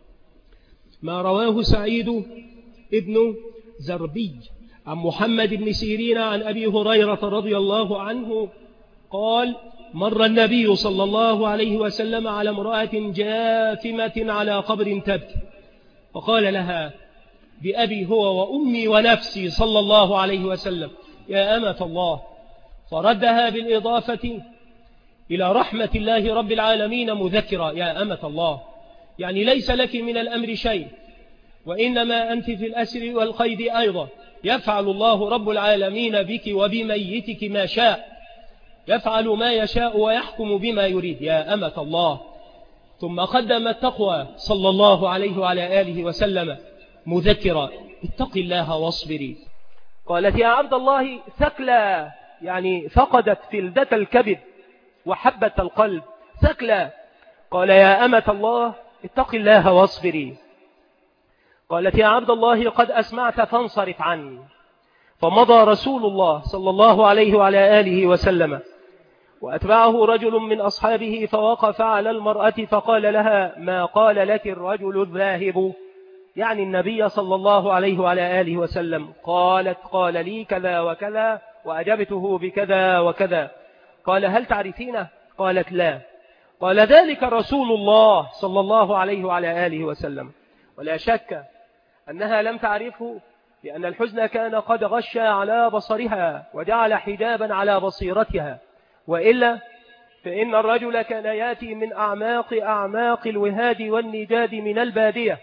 ما رواه سعيد ابن زربي عن محمد بن سيرين عن أبي هريرة رضي الله عنه قال: مر النبي صلى الله عليه وسلم على امرأة جاثمة على قبر تبكي، فقال لها بأبي هو وأمي ونفسي صلى الله عليه وسلم: يا أمة الله. فردها بالإضافة إلى رحمة الله رب العالمين مذكرا: يا أمة الله، يعني ليس لك من الأمر شيء، وإنما أنت في الأسر والقيد أيضا، يفعل الله رب العالمين بك وبميتك ما شاء، يفعل ما يشاء ويحكم بما يريد، يا أمة الله. ثم قدم التقوى صلى الله عليه وعلى آله وسلم مذكرا: اتق الله واصبري. قالت: يا عبد الله، ثكلى، يعني فقدت فلدة الكبد وحبة القلب، ثكلى. قال: يا أمة الله، اتق الله واصبري. قالت: يا عبد الله، قد أسمعت فانصرف عني. فمضى رسول الله صلى الله عليه وعلى آله وسلم، وأتبعه رجل من أصحابه فوقف على المرأة فقال لها: ما قال لك الرجل الذاهب، يعني النبي صلى الله عليه وعلى آله وسلم. قالت: قال لي كذا وكذا وأجبته بكذا وكذا. قال: هل تعرفينه؟ قالت: لا. قال: ذلك رسول الله صلى الله عليه وعلى آله وسلم. ولا شك أنها لم تعرفه، لأن الحزن كان قد غشى على بصرها وجعل حجابا على بصيرتها، وإلا فإن الرجل كان يأتي من أعماق الوهاد والنجاد من البادية،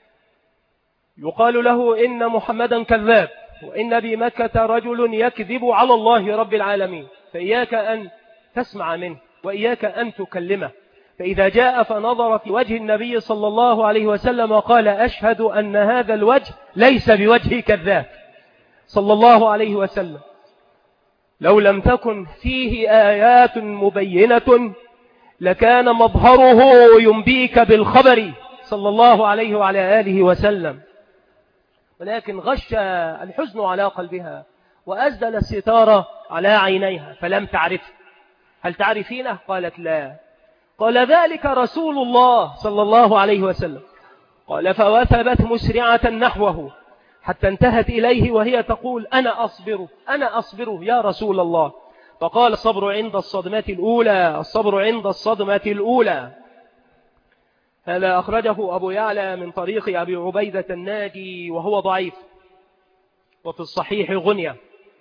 يقال له: إن محمدا كذاب، وإن بمكة رجل يكذب على الله رب العالمين، فإياك أن تسمع منه وإياك أن تكلمه. فإذا جاء فنظر في وجه النبي صلى الله عليه وسلم وقال: أشهد أن هذا الوجه ليس بوجه كذاب صلى الله عليه وسلم، لو لم تكن فيه آيات مبينة لكان مظهره ينبيك بالخبر صلى الله عليه وعلى آله وسلم، ولكن غش الحزن على قلبها وأزدل الستار على عينيها فلم تعرفه. هل تعرفينه؟ قالت لا. قال ذلك رسول الله صلى الله عليه وسلم. قال فوثبت مسرعة نحوه حتى انتهت إليه وهي تقول أنا أصبر أنا أصبر يا رسول الله. فقال الصبر عند الصدمة الأولى، الصبر عند الصدمة الأولى. هذا أخرجه أبو يعلى من طريق أبي عبيدة الناجي وهو ضعيف، وفي الصحيح غنية.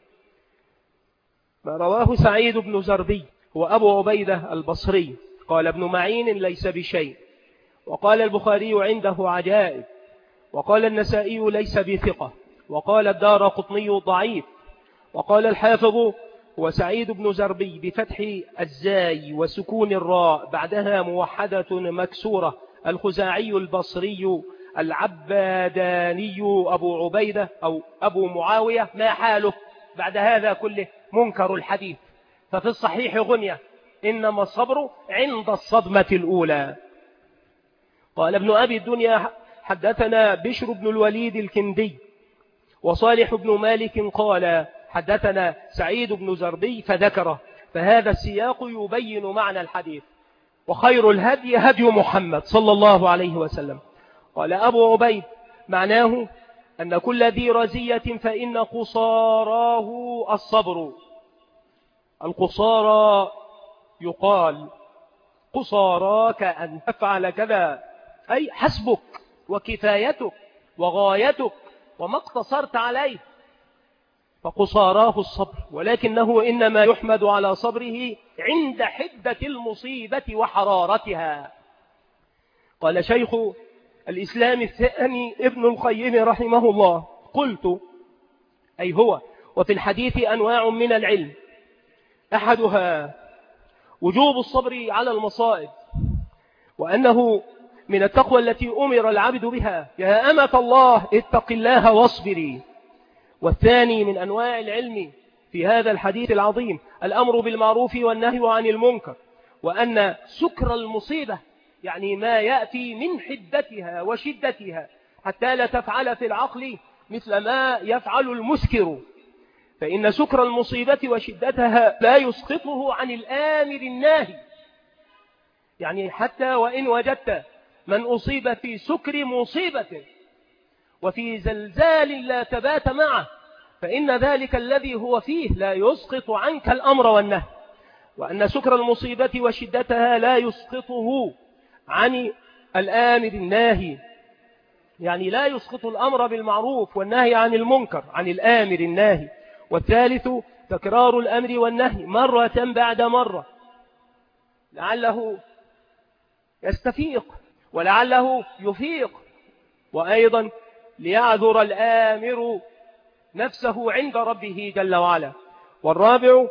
ما رواه سعيد بن زربي وأبو عبيدة البصري قال ابن معين ليس بشيء، وقال البخاري عنده عجائب، وقال النسائي ليس بثقة، وقال الدارقطني ضعيف، وقال الحافظ هو سعيد بن زربي بفتح الزاي وسكون الراء بعدها موحدة مكسورة، الخزاعي البصري العباداني أبو عبيدة أو أبو معاوية. ما حاله بعد هذا كله؟ منكر الحديث. ففي الصحيح غنية إنما الصبر عند الصدمة الأولى. قال ابن أبي الدنيا حدثنا بشر بن الوليد الكندي وصالح بن مالك قال حدثنا سعيد بن زربي فذكره، فهذا السياق يبين معنى الحديث. وخير الهدي هدي محمد صلى الله عليه وسلم. قال أبو عبيد معناه أن كل ذي رزية فإن قصاراه الصبر. القصارى يقال قصاراك أن تفعل كذا، أي حسبك وكفايتك وغايتك وما اقتصرت عليه، فقصاراه الصبر، ولكنه إنما يحمد على صبره عند حدة المصيبة وحرارتها. قال شيخ الإسلام الثاني ابن القيم رحمه الله قلت أي هو وفي الحديث أنواع من العلم، أحدها وجوب الصبر على المصائب، وأنه من التقوى التي أمر العبد بها، يا أمة الله اتق الله واصبري. والثاني من أنواع العلم في هذا الحديث العظيم الأمر بالمعروف والنهي عن المنكر، وأن سكر المصيبة يعني ما يأتي من حدتها وشدتها حتى لا تفعل في العقل مثل ما يفعل المسكر، فإن سكر المصيبة وشدتها لا يسقطه عن الآمر الناهي. يعني حتى وإن وجدت من أصيب في سكر مصيبة وفي زلزال لا تبات معه، فإن ذلك الذي هو فيه لا يسقط عنك الأمر والنهي، وأن سكر المصيبة وشدتها لا يسقطه عن الآمر الناهي، يعني لا يسقط الأمر بالمعروف والنهي عن المنكر عن الآمر الناهي. والثالث تكرار الأمر والنهي مرة بعد مرة لعله يستفيق ولعله يفيق، وأيضا ليعذر الآمر نفسه عند ربه جل وعلا. والرابع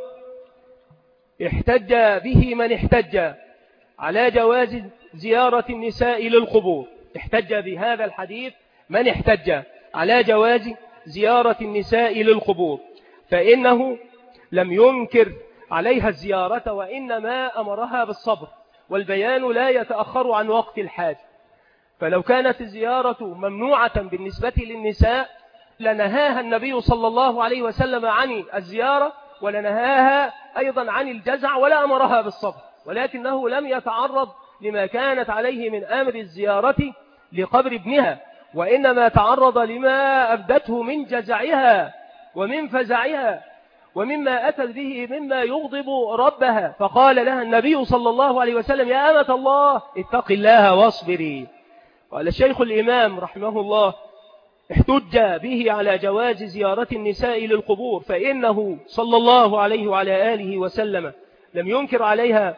احتج به من احتج على جواز زيارة النساء للقبور. احتج بهذا الحديث من احتج على جواز زيارة النساء للقبور، فإنه لم ينكر عليها الزيارة وإنما أمرها بالصبر، والبيان لا يتأخر عن وقت الحاجة. فلو كانت الزيارة ممنوعة بالنسبة للنساء لنهاها النبي صلى الله عليه وسلم عن الزيارة، ولنهاها أيضا عن الجزع، ولا أمرها بالصبر، ولكنه لم يتعرض لما كانت عليه من أمر الزيارة لقبر ابنها، وإنما تعرض لما أبدته من جزعها ومن فزعها ومما أتت به مما يغضب ربها، فقال لها النبي صلى الله عليه وسلم يا أمة الله اتق الله واصبري. قال الشيخ الإمام رحمه الله احتج به على جواز زيارة النساء للقبور، فإنه صلى الله عليه وعلى آله وسلم لم ينكر عليها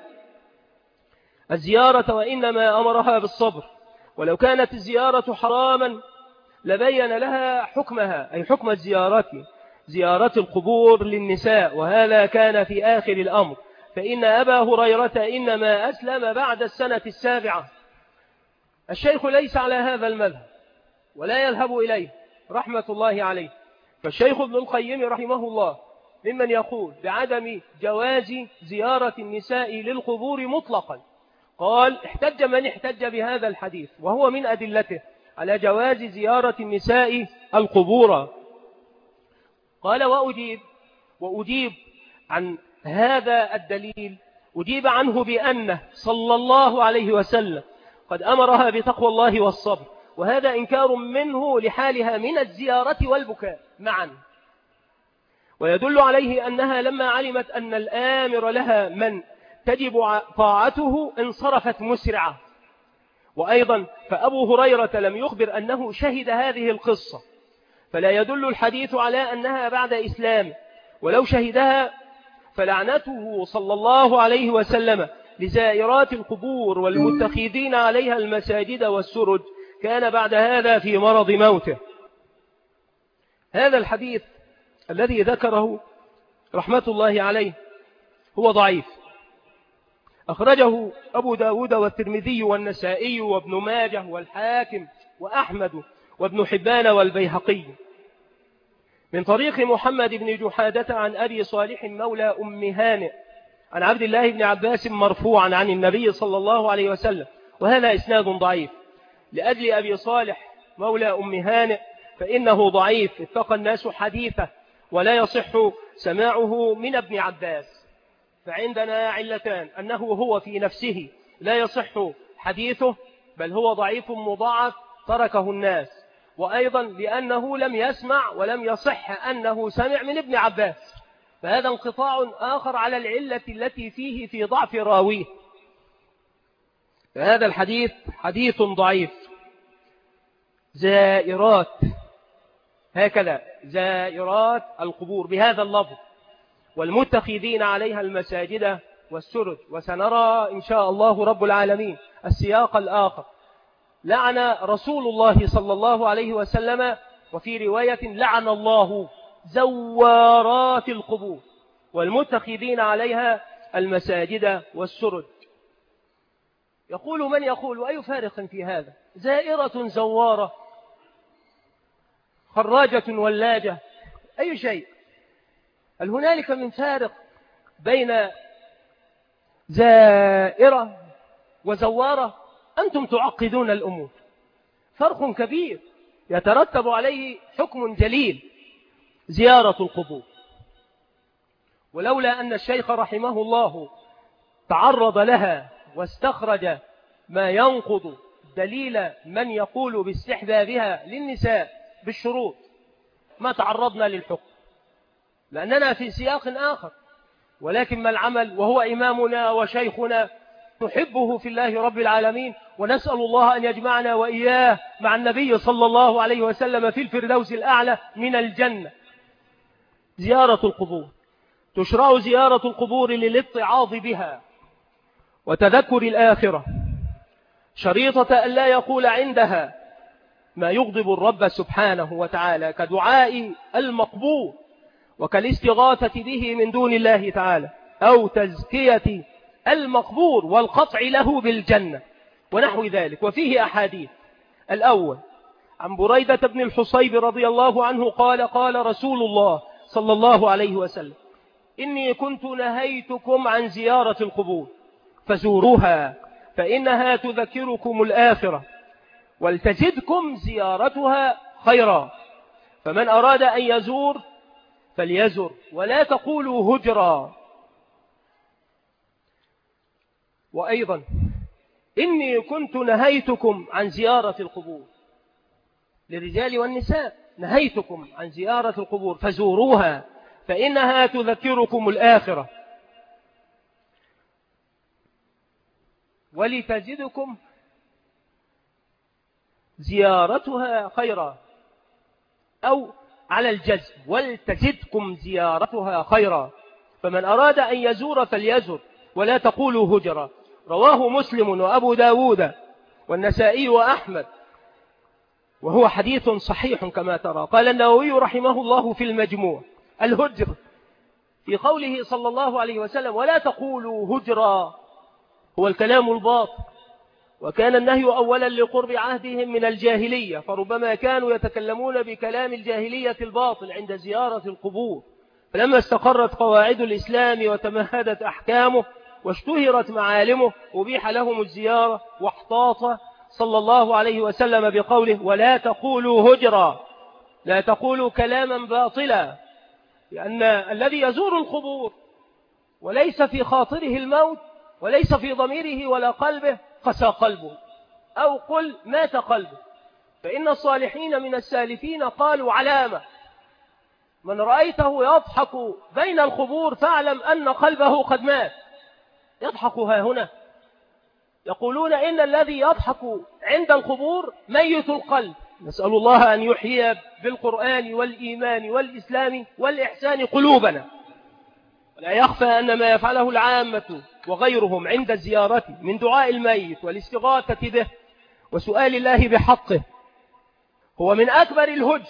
الزيارة وإنما أمرها بالصبر، ولو كانت الزيارة حراما لبين لها حكمها، أي حكم زيارة القبور للنساء، وهذا كان في آخر الأمر، فإن أبا هريرة إنما أسلم بعد السنة 7. الشيخ ليس على هذا المذهب ولا يذهب إليه رحمة الله عليه، فالشيخ ابن القيم رحمه الله ممن يقول بعدم جواز زيارة النساء للقبور مطلقا، قال احتج من احتج بهذا الحديث وهو من أدلته على جواز زيارة النساء القبور. قال وأجيب عن هذا الدليل، أجيب عنه بأنه صلى الله عليه وسلم قد أمرها بتقوى الله والصبر، وهذا إنكار منه لحالها من الزيارة والبكاء معا، ويدل عليه أنها لما علمت أن الآمر لها من تجب طاعته انصرفت مسرعة. وأيضا فأبو هريرة لم يخبر أنه شهد هذه القصة، فلا يدل الحديث على أنها بعد إسلام، ولو شهدها فلعنته صلى الله عليه وسلم لزائرات القبور والمتخذين عليها المساجد والسرج كان بعد هذا في مرض موته. هذا الحديث الذي ذكره رحمة الله عليه هو ضعيف، أخرجه أبو داود والترمذي والنسائي وابن ماجه والحاكم وأحمد وابن حبان والبيهقي من طريق محمد بن جحادة عن أبي صالح مولى أم هانئ عن عبد الله بن عباس مرفوعا عن النبي صلى الله عليه وسلم، وهذا إسناد ضعيف. لأجل أبي صالح مولى أم هانئ فإنه ضعيف، اتقى الناس حديثه ولا يصح سماعه من ابن عباس، فعندنا علتان: أنه هو في نفسه لا يصح حديثه بل هو ضعيف مضاعف تركه الناس، وأيضا لأنه لم يسمع ولم يصح أنه سمع من ابن عباس، فهذا انقطاع آخر على العلة التي فيه في ضعف راويه. فهذا الحديث حديث ضعيف. زائرات، هكذا زائرات القبور بهذا اللفظ، والمتخذين عليها المساجد والسرج. وسنرى إن شاء الله رب العالمين السياق الآخر: لعن رسول الله صلى الله عليه وسلم، وفي رواية لعن الله زوارات القبور والمتخذين عليها المساجد والسرج. يقول من يقول وأي فارق في هذا؟ زائرة زوارة، خراجة ولاجة، أي شيء؟ هل هنالك من فارق بين زائرة وزوارة؟ أنتم تعقدون الأمور، فرق كبير يترتب عليه حكم جليل: زيارة القبور. ولولا أن الشيخ رحمه الله تعرض لها واستخرج ما ينقض دليل من يقول باستحبابها للنساء بالشروط ما تعرضنا للحكم، لأننا في سياق آخر. ولكن ما العمل وهو إمامنا وشيخنا نحبه في الله رب العالمين، ونسأل الله أن يجمعنا وإياه مع النبي صلى الله عليه وسلم في الفردوس الأعلى من الجنة. زيارة القبور، تشرع زيارة القبور للاتعاظ بها وتذكر الآخرة، شريطة أن لا يقول عندها ما يغضب الرب سبحانه وتعالى كدعاء المقبور وكالاستغاثة به من دون الله تعالى، أو تزكية المقبور والقطع له بالجنة ونحو ذلك. وفيه أحاديث: الأول عن بريدة بن الحصيب رضي الله عنه قال: قال رسول الله صلى الله عليه وسلم: إني كنت نهيتكم عن زيارة القبور فزوروها فإنها تذكركم الآخرة ولتزدكم زيارتها خيرا، فمن أراد أن يزور فليزر ولا تقولوا هجرا. وأيضا: إني كنت نهيتكم عن زيارة القبور، للرجال والنساء، نهيتكم عن زيارة القبور فزوروها فإنها تذكركم الآخرة ولتزدكم زيارتها خيرا، أو على الجزم ولتزدكم زيارتها خيرا، فمن أراد أن يزور فليزر ولا تقولوا هجرا. رواه مسلم وأبو داود والنسائي وأحمد، وهو حديث صحيح كما ترى. قال النووي رحمه الله في المجموع: الهجر في قوله صلى الله عليه وسلم ولا تقولوا هجرا هو الكلام الباطل، وكان النهي أولا لقرب عهدهم من الجاهلية، فربما كانوا يتكلمون بكلام الجاهلية الباطل عند زيارة القبور، فلما استقرت قواعد الإسلام وتمهدت أحكامه واشتهرت معالمه أبيح لهم الزيارة، واحتاط صلى الله عليه وسلم بقوله: ولا تقولوا هجرا، لا تقولوا كلاما باطلا، لأن الذي يزور القبور وليس في خاطره الموت وليس في ضميره ولا قلبه قسى قلبه، أو قل مات قلبه. فإن الصالحين من السالفين قالوا علامة: من رأيته يضحك بين القبور فاعلم أن قلبه قد مات. يضحك ها هنا، يقولون إن الذي يضحك عند القبور ميت القلب. نسأل الله أن يحيي بالقرآن والإيمان والإسلام والإحسان قلوبنا. ولا يخفى أن ما يفعله العامة وغيرهم عند الزيارة من دعاء الميت والاستغاثة به وسؤال الله بحقه هو من أكبر الهجر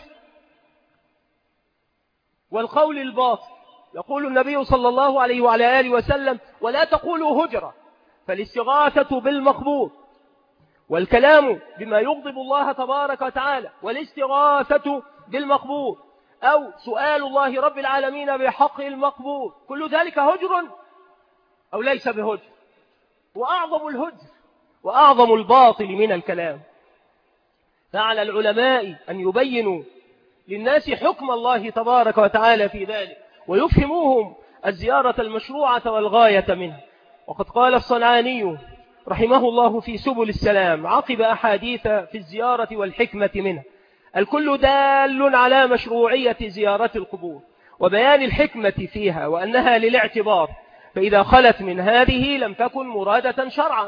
والقول الباطل. يقول النبي صلى الله عليه وعلى آله وسلم: ولا تقولوا هجرة، فالاستغاثة بالمقبور والكلام بما يغضب الله تبارك وتعالى والاستغاثة بالمقبور أو سؤال الله رب العالمين بحق المقبور، كل ذلك هجر أو ليس بهجر؟ وأعظم الهجر وأعظم الباطل من الكلام. فعلى العلماء أن يبينوا للناس حكم الله تبارك وتعالى في ذلك ويفهموهم الزيارة المشروعة والغاية منها. وقد قال الصنعاني رحمه الله في سبل السلام عقب أحاديث في الزيارة والحكمة منها: الكل دال على مشروعية زيارة القبور وبيان الحكمة فيها وأنها للاعتبار، فإذا خلت من هذه لم تكن مرادة شرعا.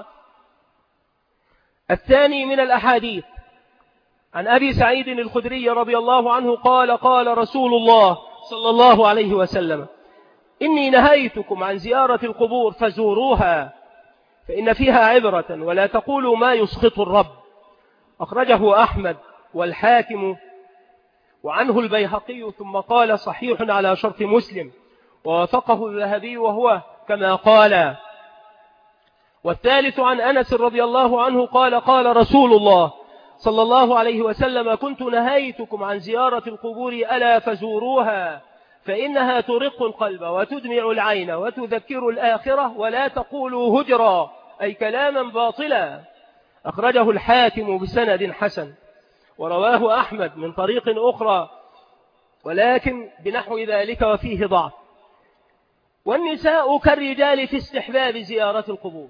الثاني من الأحاديث عن أبي سعيد الخدري رضي الله عنه قال: قال رسول الله صلى الله عليه وسلم: إني نهيتكم عن زيارة القبور فزوروها فإن فيها عبرة، ولا تقولوا ما يسخط الرب. أخرجه أحمد والحاكم وعنه البيهقي، ثم قال: صحيح على شرط مسلم، ووافقه الذهبي وهو كما قال. والثالث عن أنس رضي الله عنه قال: قال رسول الله صلى الله عليه وسلم: كنت نهيتكم عن زيارة القبور ألا فزوروها فإنها ترق القلب وتدمع العين وتذكر الآخرة، ولا تقولوا هجرا أي كلاما باطلا. أخرجه الحاكم بسند حسن، ورواه أحمد من طريق أخرى ولكن بنحو ذلك وفيه ضعف. والنساء كالرجال في استحباب زيارة القبور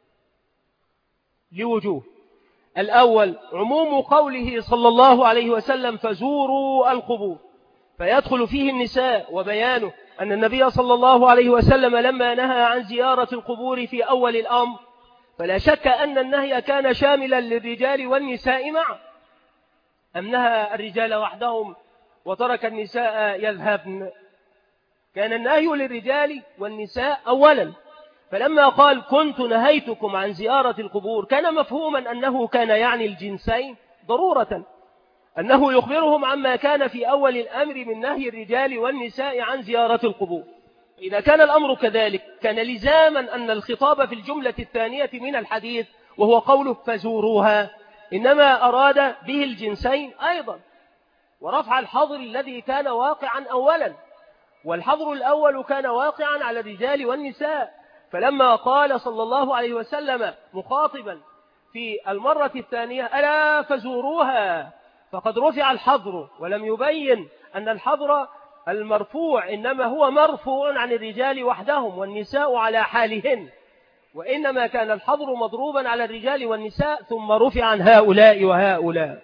لوجوه: الأول عموم قوله صلى الله عليه وسلم: فزوروا القبور، فيدخل فيه النساء، وبيانه أن النبي صلى الله عليه وسلم لما نهى عن زيارة القبور في أول الأمر فلا شك أن النهي كان شاملا للرجال والنساء معا. أم نهى الرجال وحدهم وترك النساء يذهبن؟ كان النهي للرجال والنساء أولا، فلما قال: كنت نهيتكم عن زيارة القبور كان مفهوما أنه كان يعني الجنسين ضرورة، أنه يخبرهم عما كان في أول الأمر من نهي الرجال والنساء عن زيارة القبور. إذا كان الأمر كذلك كان لزاما أن الخطاب في الجملة الثانية من الحديث وهو قوله فزوروها إنما أراد به الجنسين أيضا، ورفع الحظر الذي كان واقعا أولا، والحظر الأول كان واقعا على الرجال والنساء. فلما قال صلى الله عليه وسلم مخاطبا في المرة الثانية: ألا فزوروها، فقد رفع الحظر، ولم يبين أن الحظر المرفوع إنما هو مرفوع عن الرجال وحدهم والنساء على حالهن، وإنما كان الحظر مضروبا على الرجال والنساء ثم رفع عن هؤلاء وهؤلاء.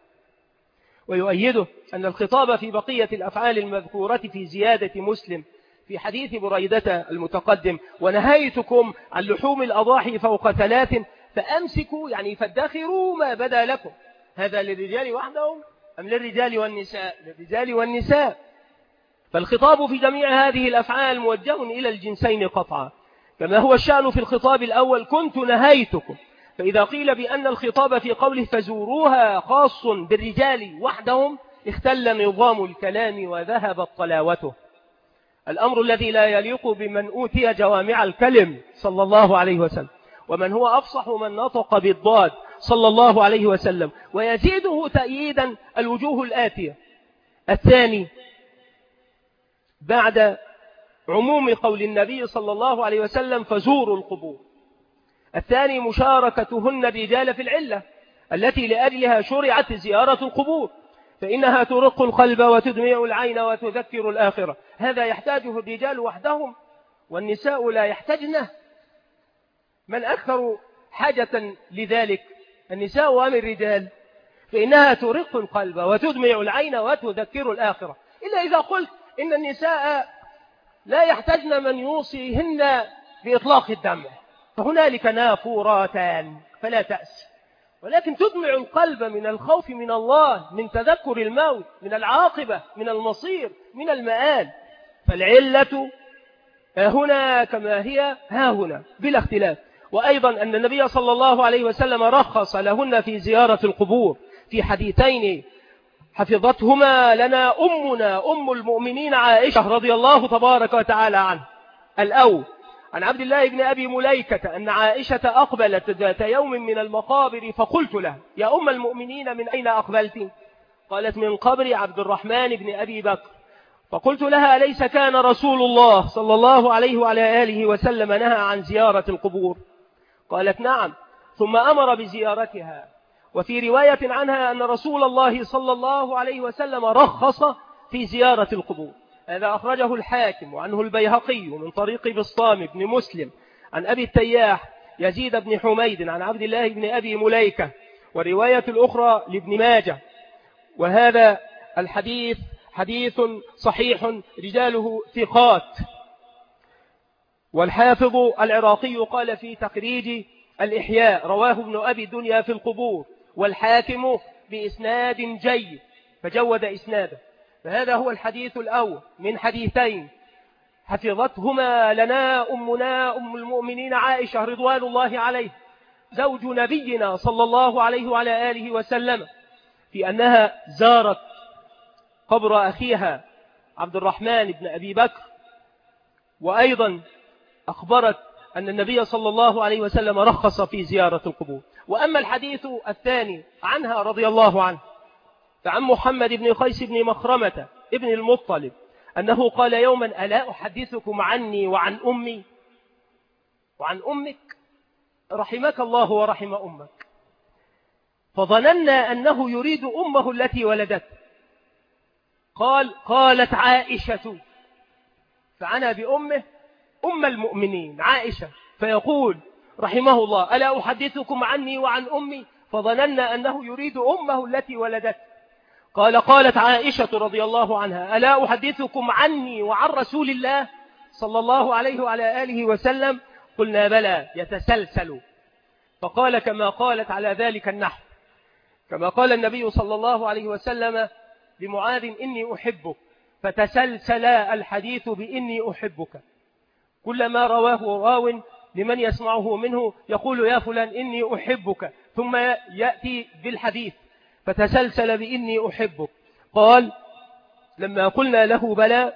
ويؤيده أن الخطاب في بقية الأفعال المذكورة في زيادة مسلم في حديث بريدة المتقدم: ونهيتكم عن لحوم الأضاحي فوق 3 فأمسكوا، يعني فادخروا ما بدا لكم. هذا للرجال وحدهم أم للرجال والنساء؟ للرجال والنساء. فالخطاب في جميع هذه الأفعال موجه إلى الجنسين قطعا، كما هو الشأن في الخطاب الأول: كنت نهيتكم. فإذا قيل بأن الخطاب في قوله فزوروها خاص بالرجال وحدهم اختل نظام الكلام وذهبت طلاوته، الأمر الذي لا يليق بمن أوتي جوامع الكلم صلى الله عليه وسلم، ومن هو أفصح من نطق بالضاد صلى الله عليه وسلم. ويزيده تأييدا الوجوه الآتية: الثاني بعد عموم قول النبي صلى الله عليه وسلم فزوروا القبور. الثاني مشاركتهن الرجال في العلة التي لأجلها شرعت زيارة القبور، فإنها ترق القلب وتدمع العين وتذكر الآخرة. هذا يحتاجه الرجال وحدهم والنساء لا يحتاجنه. من أكثر حاجة لذلك، النساء أم الرجال؟ فإنها ترق القلب وتدمع العين وتذكر الآخرة. إلا إذا قلت إن النساء لا يحتاجن من يوصيهن بإطلاق الدمع، فهنالك نافوراتان فلا تأس، ولكن تدمع القلب من الخوف من الله، من تذكر الموت، من العاقبة، من المصير، من المآل. فالعلة هنا كما هي ها هنا بلا اختلاف. وأيضا أن النبي صلى الله عليه وسلم رخص لهن في زيارة القبور في حديثين حفظتهما لنا أمنا أم المؤمنين عائشة رضي الله تبارك وتعالى عنها. الأول عن عبد الله بن أبي مليكة أن عائشة أقبلت ذات يوم من المقابر فقلت لها يا أم المؤمنين من أين أقبلت؟ قالت من قبر عبد الرحمن بن أبي بكر. فقلت لها أليس كان رسول الله صلى الله عليه وعلى آله وسلم نهى عن زيارة القبور؟ قالت نعم، ثم أمر بزيارتها. وفي رواية عنها أن رسول الله صلى الله عليه وسلم رخص في زيارة القبور. هذا أخرجه الحاكم وعنه البيهقي من طريق بسطام بن مسلم عن أبي التياح يزيد بن حميد عن عبد الله بن أبي مليكة، ورواية الأخرى لابن ماجه. وهذا الحديث حديث صحيح رجاله ثقات. والحافظ العراقي قال في تخريج الإحياء رواه ابن أبي الدنيا في القبور، والحاكم بإسناد جيد فجود إسناده. فهذا هو الحديث الأول من حديثين حفظتهما لنا أمنا أم المؤمنين عائشة رضوان الله عليه زوج نبينا صلى الله عليه وعلى آله وسلم، في أنها زارت قبر أخيها عبد الرحمن بن أبي بكر، وأيضا أخبرت أن النبي صلى الله عليه وسلم رخص في زيارة القبور. وأما الحديث الثاني عنها رضي الله عنه فعن محمد بن قيس بن مخرمة ابن المطلب أنه قال يوما ألا أحدثكم عني وعن أمي وعن أمك؟ رحمك الله ورحم أمك. فظننا أنه يريد أمه التي ولدته. قالت عائشة، فعنى بأمه أم المؤمنين عائشة، فيقول رحمه الله ألا أحدثكم عني وعن أمي؟ فظننا أنه يريد أمه التي ولدته. قالت عائشة رضي الله عنها ألا أحدثكم عني وعن رسول الله صلى الله عليه وعلى آله وسلم؟ قلنا بلى يتسلسل. فقال كما قالت على ذلك النحو، كما قال النبي صلى الله عليه وسلم لمعاذ إني أحبك، فتسلسل الحديث بإني أحبك. كلما رواه راو لمن يسمعه منه يقول يا فلان إني أحبك، ثم يأتي بالحديث فتسلسل بإني أحبك. قال لما قلنا له بلى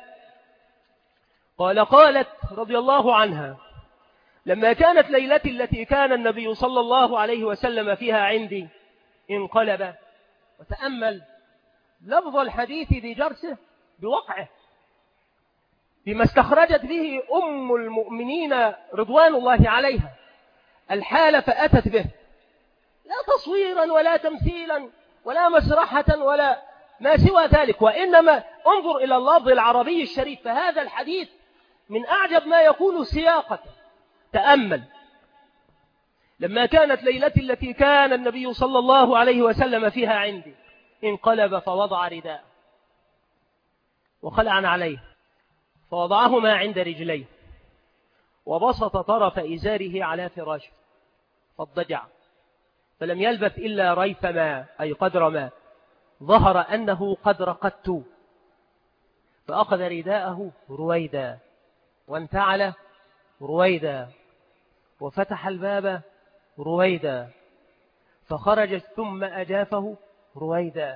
قالت رضي الله عنها لما كانت ليلتي التي كان النبي صلى الله عليه وسلم فيها عندي انقلب. وتأمل لفظ الحديث بجرسه بوقعه بما استخرجت به أم المؤمنين رضوان الله عليها الحال فأتت به، لا تصويرا ولا تمثيلا ولا مسرحة ولا ما سوى ذلك، وإنما انظر إلى اللفظ العربي الشريف. فهذا الحديث من أعجب ما يكون سياقة. تأمل لما كانت ليلتي التي كان النبي صلى الله عليه وسلم فيها عندي انقلب فوضع رداءه وخلعا عليه فوضعهما عند رجليه وبسط طرف إزاره على فراشه فاضطجع، فلم يلبث إلا ريف ما أي قدر ما ظهر أنه قد رقدت، فأخذ رداءه رويدا وانتعل رويدا وفتح الباب رويدا فخرجت ثم أجافه رويدا.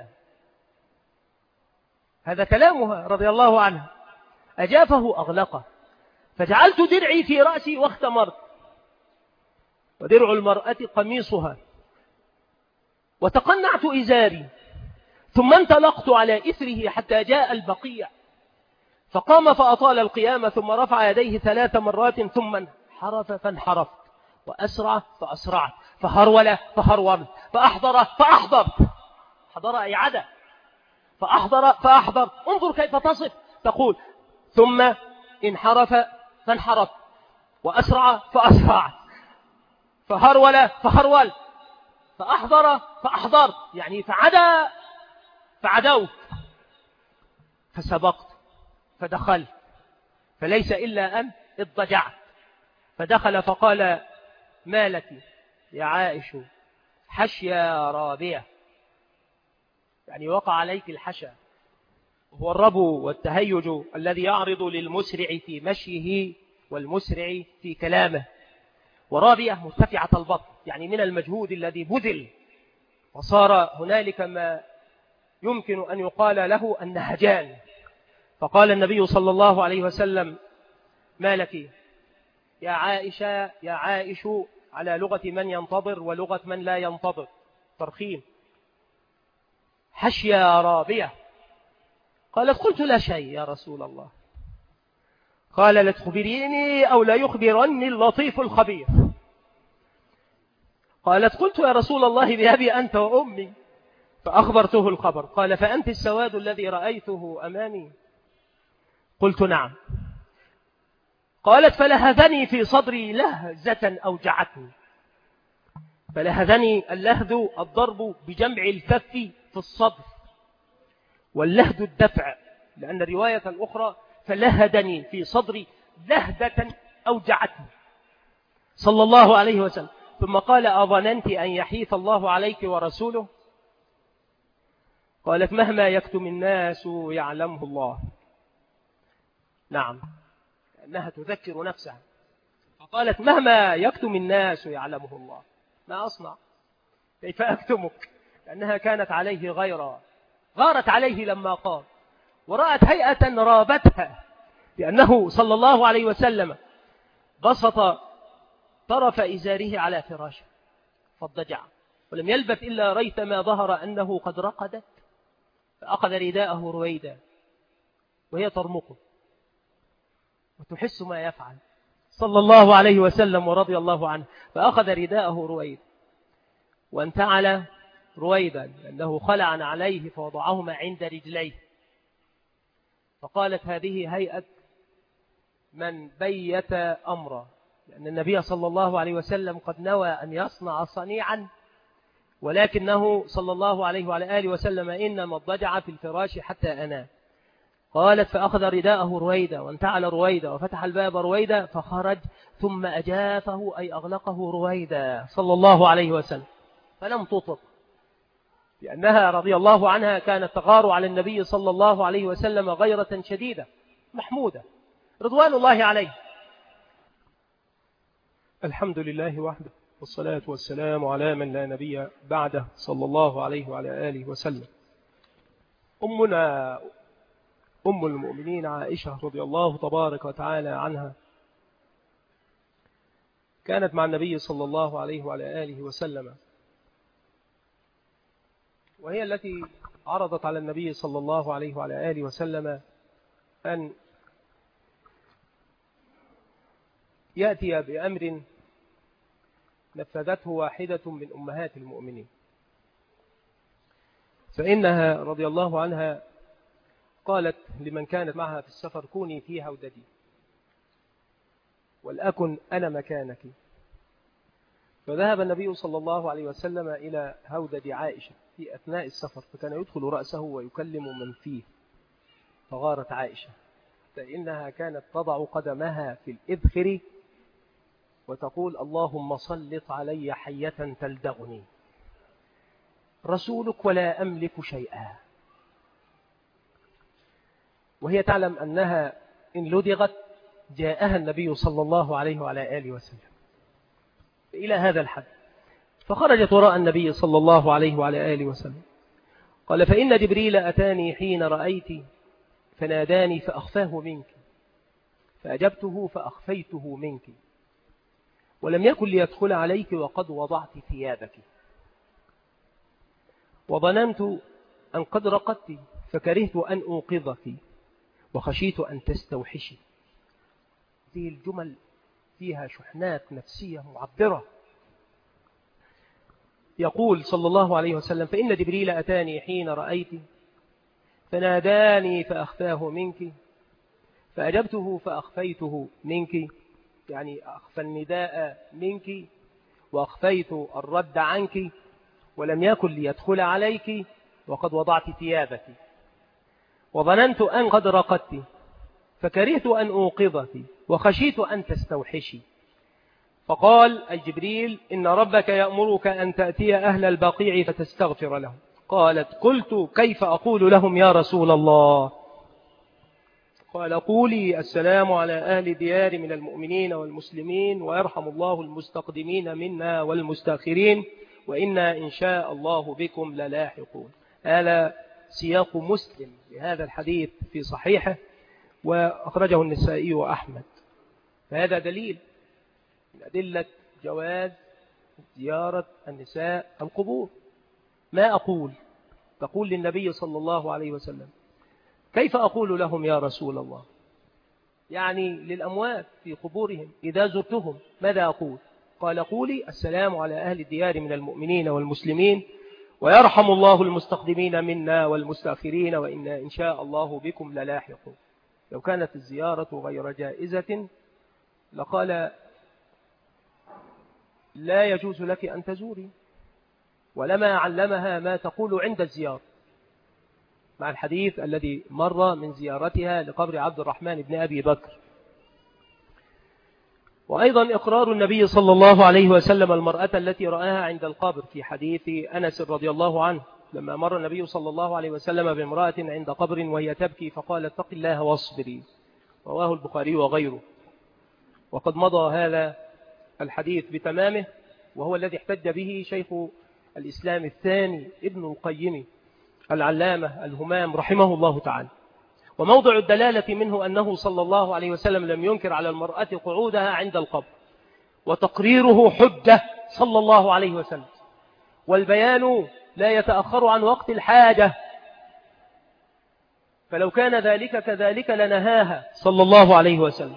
هذا كلامها رضي الله عنها. أجافه أغلقه فجعلت درعي في رأسي واختمرت، ودرع المرأة قميصها، وتقنعت إزاري، ثم انطلقت على إثره حتى جاء البقيع، فقام فأطال القيامة ثم رفع يديه 3 مرات ثم انحرف فانحرفت وأسرع فأسرعت فهرول فهرولت فأحضر فأحضرت. حضر أي عدا، فأحضر فأحضرت. انظر كيف تصف، تقول ثم انحرف فانحرفت وأسرع فأسرعت فهرول فهرولت فأحضر فأحضرت، يعني فعدا فعدوت فسبقت فدخلت فليس إلا أن اضطجعت. فدخل فقال: ما لك يا عائش حشيا رابية، يعني وقع عليك الحشا، هو الربو والتهيج الذي يعرض للمسرع في مشيه والمسرع في كلامه. ورابية مرتفعة البطن، يعني من المجهود الذي بذل، وصار هنالك ما يمكن أن يقال له النهجان. فقال النبي صلى الله عليه وسلم: ما لك يا عائشة، يا عائش، على لغة من ينتظر ولغة من لا ينتظر، ترخيم. حشيا رابية. قالت: قلت لا شيء يا رسول الله. قال: لا تخبريني أو لا يخبرني اللطيف الخبير. قالت: قلت يا رسول الله بأبي أنت وأمي، فأخبرته الخبر. قال: فأنت السواد الذي رأيته أمامي؟ قلت: نعم. قالت: فلهذني في صدري لهزة أوجعتني. فلهذني اللهذ الضرب بجمع الكف في الصدر، واللهد الدفع، لأن الرواية الأخرى فلهدني في صدري لهدة أوجعتني صلى الله عليه وسلم. ثم قال: أظننت أن يحيث الله عليك ورسوله؟ قالت: مهما يكتم الناس يعلمه الله. نعم، لأنها تذكر نفسها، فقالت: مهما يكتم الناس يعلمه الله، ما أصنع؟ كيف أكتمك؟ لأنها كانت عليه غيرا، غارت عليه لما قام، ورأت هيئة رابتها، لأنه صلى الله عليه وسلم بسط طرف إزاره على فراشه فاضطجع، ولم يلبث إلا ريثما ظهر أنه قد رقدت، فأخذ رداءه رويدا وهي ترمقه وتحس ما يفعل صلى الله عليه وسلم ورضي الله عنه. فأخذ رداءه رويدا وانتعل رويدا، لأنه خلع عليه فوضعهما عند رجليه. فقالت: هذه هيئة من بيت أمره، لأن النبي صلى الله عليه وسلم قد نوى أن يصنع صنيعا، ولكنه صلى الله عليه وعلى آله وسلم إنما اضطجع في الفراش حتى أنام. قالت: فأخذ رداءه رويدا وانتعل رويدا وفتح الباب رويدا فخرج، ثم أجافه أي أغلقه رويدا صلى الله عليه وسلم، فلم تطق، لأنها رضي الله عنها كانت تغار على النبي صلى الله عليه وسلم غيرة شديدة محمودة رضوان الله عليه. الحمد لله وحده، والصلاة والسلام على من لا نبي بعده صلى الله عليه وعلى آله وسلم. أمنا أم المؤمنين عائشة رضي الله تبارك وتعالى عنها كانت مع النبي صلى الله عليه وعلى آله وسلم، وهي التي عرضت على النبي صلى الله عليه وعلى آله وسلم أن يأتي بأمر نفذته واحدة من أمهات المؤمنين. فإنها رضي الله عنها قالت لمن كانت معها في السفر: كوني في هوددي ولأكن أنا مكانك. فذهب النبي صلى الله عليه وسلم إلى هودد عائشة في أثناء السفر، فكان يدخل رأسه ويكلم من فيه، فغارت عائشة، فإنها كانت تضع قدمها في الإذخر وتقول: اللهم سلط علي حية تلدغني، رسولك ولا أملك شيئا. وهي تعلم أنها إن لدغت جاءها النبي صلى الله عليه وعلى آله وسلم إلى هذا الحد. فخرجت وراء النبي صلى الله عليه وعلى آله وسلم. قال: فإن جبريل أتاني حين رأيت فناداني فأخفاه منك، فأجبته فأخفيته منك، ولم يكن ليدخل عليك وقد وضعت ثيابك، وظننت أن قد رقدت فكرهت أن أوقظك، وخشيت أن تستوحشي. هذه الجمل فيها شحنات نفسية معبرة. يقول صلى الله عليه وسلم: فإن جبريل أتاني حين رأيت فناداني فأخفاه منك فأجبته فأخفيته منك، يعني أخفى النداء منك وأخفيت الرد عنك، ولم يكن ليدخل عليك وقد وضعت ثيابك، وظننت أن قد رقدت فكرهت أن أوقظك وخشيت أن تستوحشي. فقال أي جبريل: إن ربك يأمرك أن تأتي أهل البقيع فتستغفر لهم. قالت: قلت: كيف أقول لهم يا رسول الله؟ قال: قولي: السلام على أهل ديار من المؤمنين والمسلمين، ويرحم الله المستقدمين منا والمستأخرين، وإنا إن شاء الله بكم للاحقون. هذا سياق مسلم لهذا الحديث في صحيحه، وأخرجه النسائي وأحمد. فهذا دليل من أدلة جواز زيارة النساء القبور. ما أقول؟ تقول للنبي صلى الله عليه وسلم: كيف أقول لهم يا رسول الله؟ يعني للأموات في قبورهم إذا زرتهم ماذا أقول؟ قال: قولي: السلام على أهل الديار من المؤمنين والمسلمين، ويرحم الله المستقدمين منا والمستأخرين، وإنا إن شاء الله بكم للاحقون. لو كانت الزيارة غير جائزة لقال: لا يجوز لك أن تزوري، ولما علمها ما تقول عند الزيارة، مع الحديث الذي مر من زيارتها لقبر عبد الرحمن بن أبي بكر. وأيضا إقرار النبي صلى الله عليه وسلم المرأة التي رآها عند القبر في حديث أنس رضي الله عنه، لما مر النبي صلى الله عليه وسلم بامرأة عند قبر وهي تبكي فقال: اتق الله واصبري. رواه البخاري وغيره. وقد مضى هذا الحديث بتمامه، وهو الذي احتج به شيخ الإسلام الثاني ابن القيم العلامة الهمام رحمه الله تعالى. وموضع الدلالة منه أنه صلى الله عليه وسلم لم ينكر على المرأة قعودها عند القبر، وتقريره حجة صلى الله عليه وسلم، والبيان لا يتأخر عن وقت الحاجة، فلو كان ذلك كذلك لنهاها صلى الله عليه وسلم.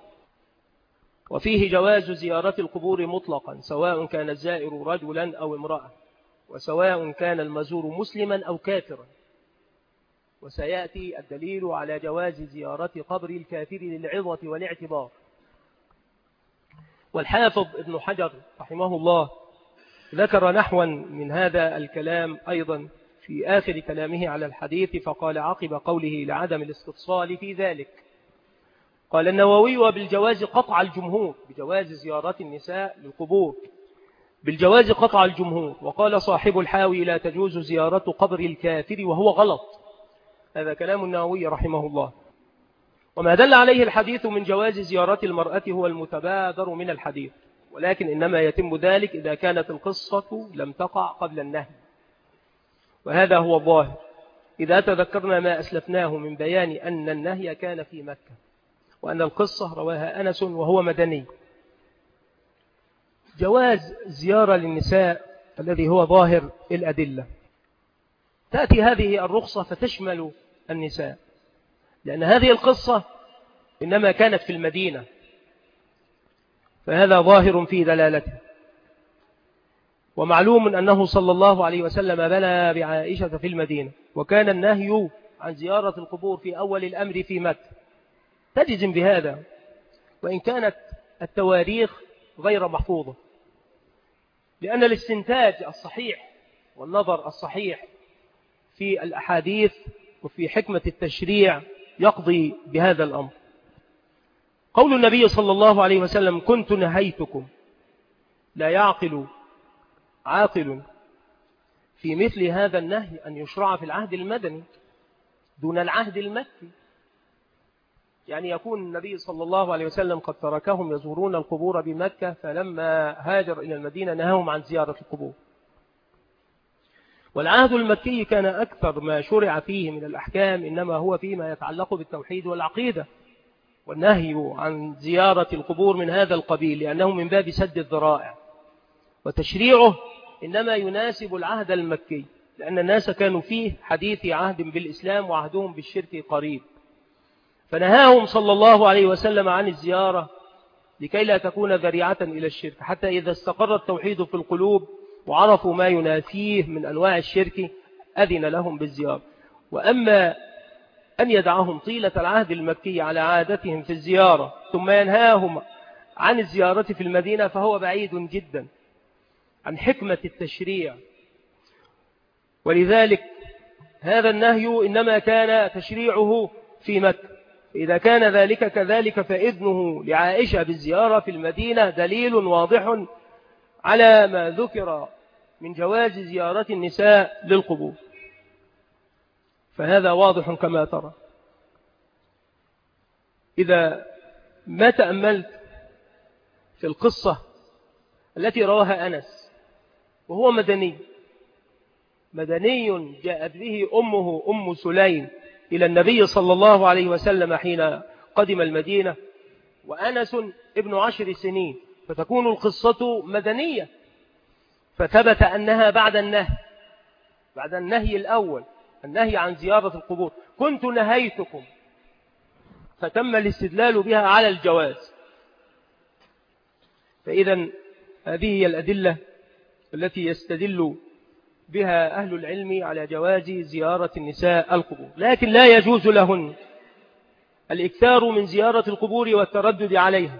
وفيه جواز زيارة القبور مطلقا، سواء كان الزائر رجلا أو امرأة، وسواء كان المزور مسلما أو كافرا. وسيأتي الدليل على جواز زيارة قبر الكافر للعظة والاعتبار. والحافظ ابن حجر رحمه الله ذكر نحوا من هذا الكلام أيضا في آخر كلامه على الحديث، فقال عقب قوله لعدم الاستفصال في ذلك: قال النووي: وبالجواز قطع الجمهور، بجواز زيارة النساء للقبور بالجواز قطع الجمهور. وقال صاحب الحاوي: لا تجوز زيارة قبر الكافر وهو غلط. هذا كلام النووي رحمه الله. وما دل عليه الحديث من جواز زيارة المرأة هو المتبادر من الحديث، ولكن إنما يتم ذلك إذا كانت القصة لم تقع قبل النهي، وهذا هو الظاهر إذا تذكرنا ما أسلفناه من بيان أن النهي كان في مكة، وأن القصة رواها أنس وهو مدني. جواز زيارة للنساء الذي هو ظاهر الأدلة، تأتي هذه الرخصة فتشمل النساء، لأن هذه القصة إنما كانت في المدينة، فهذا ظاهر في دلالته. ومعلوم أنه صلى الله عليه وسلم بنى بعائشة في المدينة، وكان النهي عن زيارة القبور في أول الأمر في مكة، تجزم بهذا، وإن كانت التواريخ غير محفوظة، لأن الاستنتاج الصحيح والنظر الصحيح في الأحاديث وفي حكمة التشريع يقضي بهذا الأمر. قول النبي صلى الله عليه وسلم: كنت نهيتكم، لا يعقل عاقل في مثل هذا النهي أن يشرع في العهد المدني دون العهد المكي، يعني يكون النبي صلى الله عليه وسلم قد تركهم يزورون القبور بمكة، فلما هاجر إلى المدينة نهاهم عن زيارة القبور. والعهد المكي كان أكثر ما شرع فيه من الأحكام إنما هو فيما يتعلق بالتوحيد والعقيدة، والنهي عن زيارة القبور من هذا القبيل لأنه من باب سد الذرائع، وتشريعه إنما يناسب العهد المكي، لأن الناس كانوا فيه حديث عهد بالإسلام وعهدهم بالشرك قريب. فنهاهم صلى الله عليه وسلم عن الزيارة لكي لا تكون ذريعة إلى الشرك، حتى إذا استقر التوحيد في القلوب وعرفوا ما ينافيه من أنواع الشرك أذن لهم بالزيارة. وأما أن يدعهم طيلة العهد المكي على عادتهم في الزيارة ثم ينهاهم عن الزيارة في المدينة فهو بعيد جدا عن حكمة التشريع. ولذلك هذا النهي إنما كان تشريعه في مكة. إذا كان ذلك كذلك فإذنه لعائشة بالزيارة في المدينة دليل واضح على ما ذكر من جواز زيارة النساء للقبور، فهذا واضح كما ترى. إذا ما تأملت في القصة التي رواها أنس، وهو مدني جاءت به أمه أم سليم إلى النبي صلى الله عليه وسلم حين قدم المدينة، وأنس ابن 10 سنين، فتكون القصة مدنية. فثبت أنها بعد النهي الأول، النهي عن زيارة القبور، كنت نهيتكم، فتم الاستدلال بها على الجواز. فإذا هذه هي الأدلة التي يستدل بها أهل العلم على جواز زيارة النساء القبور، لكن لا يجوز لهن الإكثار من زيارة القبور والتردد عليها،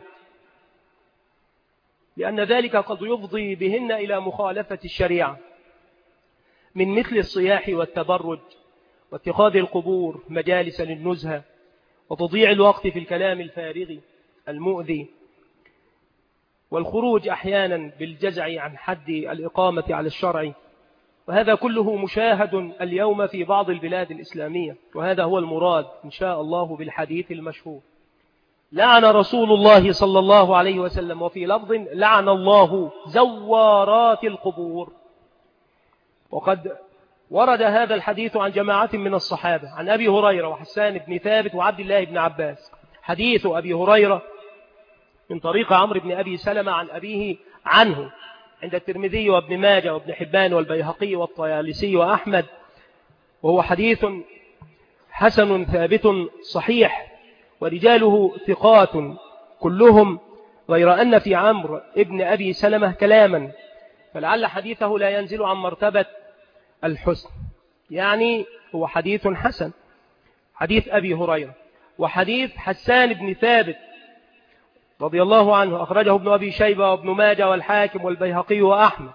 لأن ذلك قد يفضي بهن إلى مخالفة الشريعة، من مثل الصياح والتبرج واتخاذ القبور مجالس للنزهة وتضييع الوقت في الكلام الفارغ المؤذي، والخروج أحيانا بالجزع عن حد الإقامة على الشرع. وهذا كله مشاهد اليوم في بعض البلاد الإسلامية، وهذا هو المراد إن شاء الله بالحديث المشهور. لعن رسول الله صلى الله عليه وسلم، وفي لفظ لعن الله زوارات القبور. وقد ورد هذا الحديث عن جماعة من الصحابة، عن أبي هريرة وحسان بن ثابت وعبد الله بن عباس. حديث أبي هريرة من طريق عمرو بن أبي سلمة عن أبيه عنه عند الترمذي وابن ماجه وابن حبان والبيهقي والطيالسي وأحمد، وهو حديث حسن ثابت صحيح، ورجاله ثقات كلهم، غير أن في عمرو ابن أبي سلمة كلاما، فلعل حديثه لا ينزل عن مرتبة الحسن، يعني هو حديث حسن، حديث أبي هريرة. وحديث حسان بن ثابت رضي الله عنه أخرجه ابن أبي شيبة وابن ماجه والحاكم والبيهقي وأحمد.